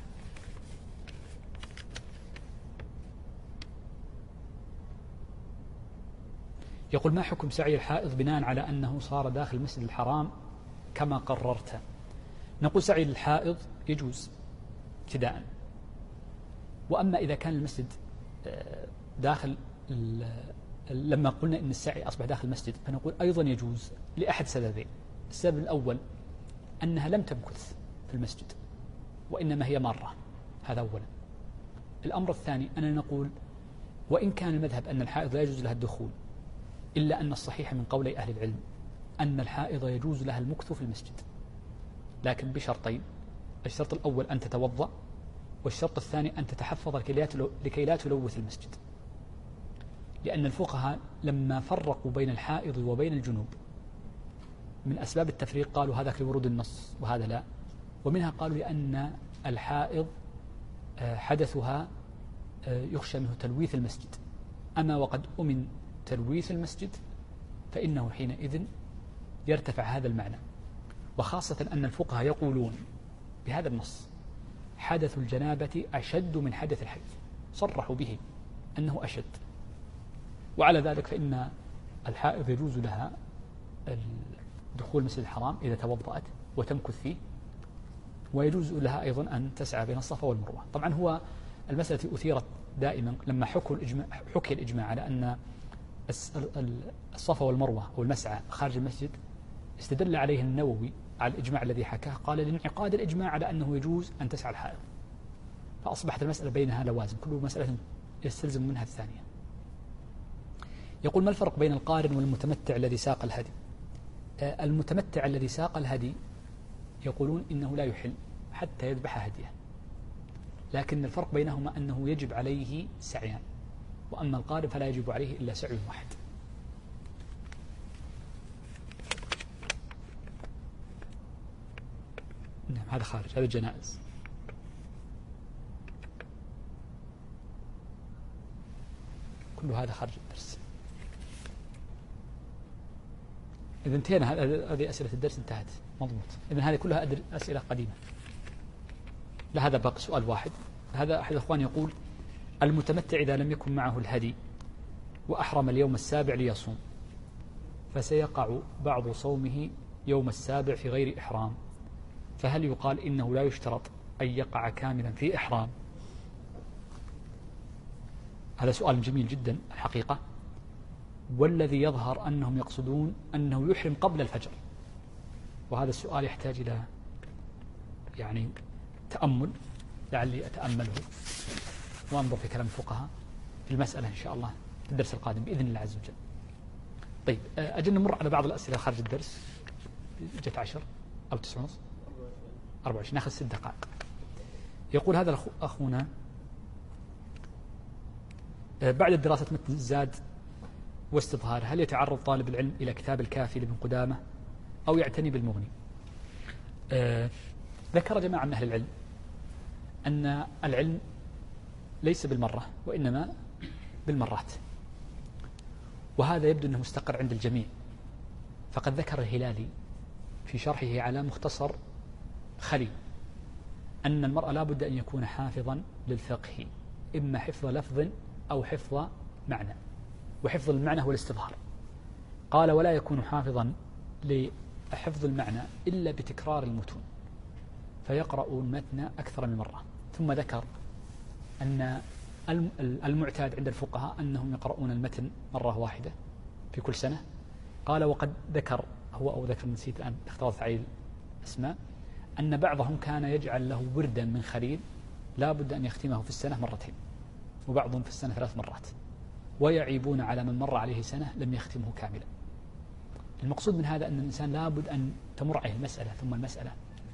يقول ما حكم سعي الحائض بناء على أنه صار داخل المسجد الحرام كما قررت؟ نقول سعي الحائض يجوز ابتداء، وأما إذا كان المسجد داخل لما قلنا إن السعي أصبح داخل المسجد فنقول أيضا يجوز لأحد سببين. السبب الأول أنها لم تمكث في المسجد وإنما هي مرة، هذا أولا. الأمر الثاني أننا نقول وإن كان المذهب أن الحائض لا يجوز لها الدخول، إلا أن الصحيح من قولي أهل العلم أن الحائض يجوز لها المكث في المسجد، لكن بشرطين: الشرط الأول أن تتوضأ، والشرط الثاني أن تتحفظ لكي لا تلوث المسجد. لأن الفقهاء لما فرقوا بين الحائض وبين الجنوب من أسباب التفريق قالوا هذا لورود النص وهذا لا، ومنها قالوا لأن الحائض حدثها يخشى منه تلويث المسجد، أما وقد أمن تلويث المسجد فإنه حينئذ يرتفع هذا المعنى. وخاصة أن الفقهاء يقولون بهذا النص حدث الجنابة أشد من حدث الحيض، صرحوا به أنه أشد. وعلى ذلك فإن الحائض يجوز لها دخول المسجد الحرام إذا توضأت وتمكث فيه، ويجوز لها أيضا أن تسعى بين الصفا والمروة. طبعا هو المسألة أثيرت دائما لما حكي الإجماع على أن الصفا والمروة أو المسعى خارج المسجد، استدل عليه النووي على الإجماع الذي حكاه، قال لانعقاد الإجماع على أنه يجوز أن تسعى الحائض، فأصبحت المسألة بينها لوازم، كل مسألة يستلزم منها الثانية. يقول: ما الفرق بين القارن والمتمتع الذي ساق الهدي؟ المتمتع الذي ساق الهدي يقولون إنه لا يحل حتى يذبح هديه، لكن الفرق بينهما أنه يجب عليه سعيان، وأما القارن فلا يجب عليه إلا سعي واحد. نعم، هذا خارج، هذا جنائز. كل هذا خارج الدرس. إذا انتهينا، هذه أسئلة الدرس انتهت، مضبوط. إذا هذه كلها أسئلة قديمة. لا، هذا باقي سؤال واحد. هذا أحد الأخوان يقول: المتمتع إذا لم يكن معه الهدي وأحرم اليوم السابع ليصوم، فسيقع بعض صومه يوم السابع في غير إحرام، فهل يقال إنه لا يشترط أن يقع كاملا في إحرام؟ هذا سؤال جميل جدا الحقيقة، والذي يظهر أنهم يقصدون أنه يحرم قبل الفجر، وهذا السؤال يحتاج إلى يعني تأمل، لعلي أتأمله وأنظر في كلام الفقهاء في المسألة إن شاء الله في الدرس القادم بإذن الله عز وجل. طيب، أجل نمر على بعض الأسئلة خارج الدرس. جت 10 أو 9:30 24، ناخذ 6 دقائق. يقول هذا أخونا: بعد دراسة متن الزاد واستظهار، هل يتعرض طالب العلم إلى كتاب الكافي لابن قدامة أو يعتني بالمغني؟ ذكر جماعة من أهل العلم أن العلم ليس بالمرة وإنما بالمرات، وهذا يبدو أنه مستقر عند الجميع. فقد ذكر الهلالي في شرحه على مختصر خليل أن المرء لا بد أن يكون حافظا للفقه، إما حفظ لفظ أو حفظ معنى، وحفظ المعنى هو الاستظهار. قال: ولا يكون حافظا لحفظ المعنى إلا بتكرار المتون، فيقرأ المتن أكثر من مرة. ثم ذكر أن المعتاد عند الفقهاء أنهم يقرؤون المتن مرة واحدة في كل سنة. قال: وقد ذكر هو، أو ذكر، نسيت الآن، اختلط علي الأسماء، أن بعضهم كان يجعل له وردا من خليل لا بد أن يختمه في السنة مرتين، وبعضهم في السنة 3 مرات، ويعيبون على من مر عليه سنة لم يختمه كاملا. المقصود من هذا أن الإنسان لا بد أن تمر عليه المسألة ثم المسألة.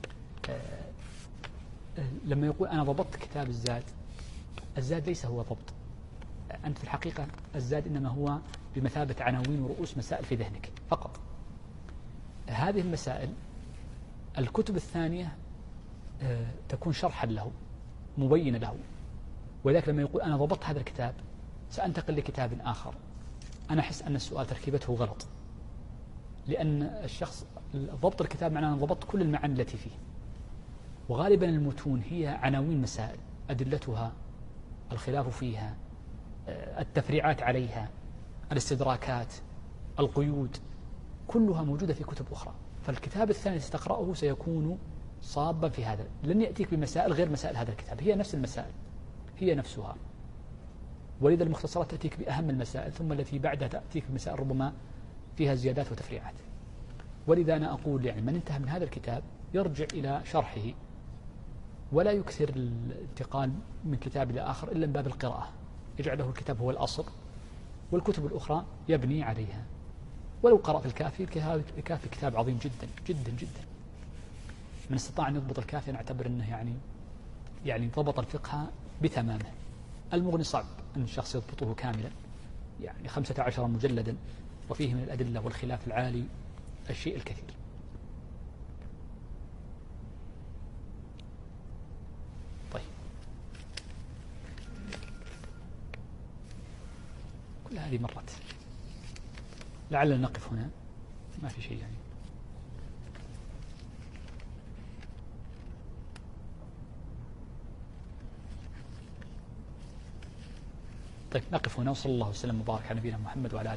لما يقول أنا ضبطت كتاب الزاد ليس هو ضبط. أنت في الحقيقة الزاد إنما هو بمثابة عناوين ورؤوس مسائل في ذهنك فقط. هذه المسائل الكتب الثانية تكون شرحا له مبينة له، ولذلك لما يقول أنا ضبطت هذا الكتاب سأنتقل لكتاب آخر، أنا أحس أن السؤال تركيبته غلط، لأن الشخص ضبط الكتاب معناه أن ضبطت كل المعاني التي فيه، وغالبا المتون هي عناوين مسائل، أدلتها، الخلاف فيها، التفريعات عليها، الاستدراكات، القيود، كلها موجودة في كتب أخرى. فالكتاب الثاني ستقرأه سيكون صابا في هذا، لن يأتيك بمسائل غير مسائل هذا الكتاب، هي نفس المسائل، هي نفسها. ولذا المختصرات تأتيك بأهم المسائل، ثم التي بعدها تأتيك بمسائل ربما فيها زيادات وتفريعات. ولذا أنا أقول يعني من انتهى من هذا الكتاب يرجع إلى شرحه، ولا يكثر الانتقال من كتاب إلى آخر إلا من باب القراءة، يجعله الكتاب هو الأصل والكتب الأخرى يبني عليها. ولو قرأ في الكافي، الكافي كتاب عظيم جدا جدا جدا، من استطاع أن يضبط الكافي أنا أعتبر أنه يعني ضبط الفقه بتمامه. المغني صعب أن الشخص يضبطه كاملا، يعني 15 مجلدا، وفيه من الأدلة والخلاف العالي الشيء الكثير. طيب، كل هذه مرات، لعلنا نقف هنا، ما في شيء يعني. طيب، نقف هنا، وصلى الله وسلم وبارك على نبينا محمد وعلى آله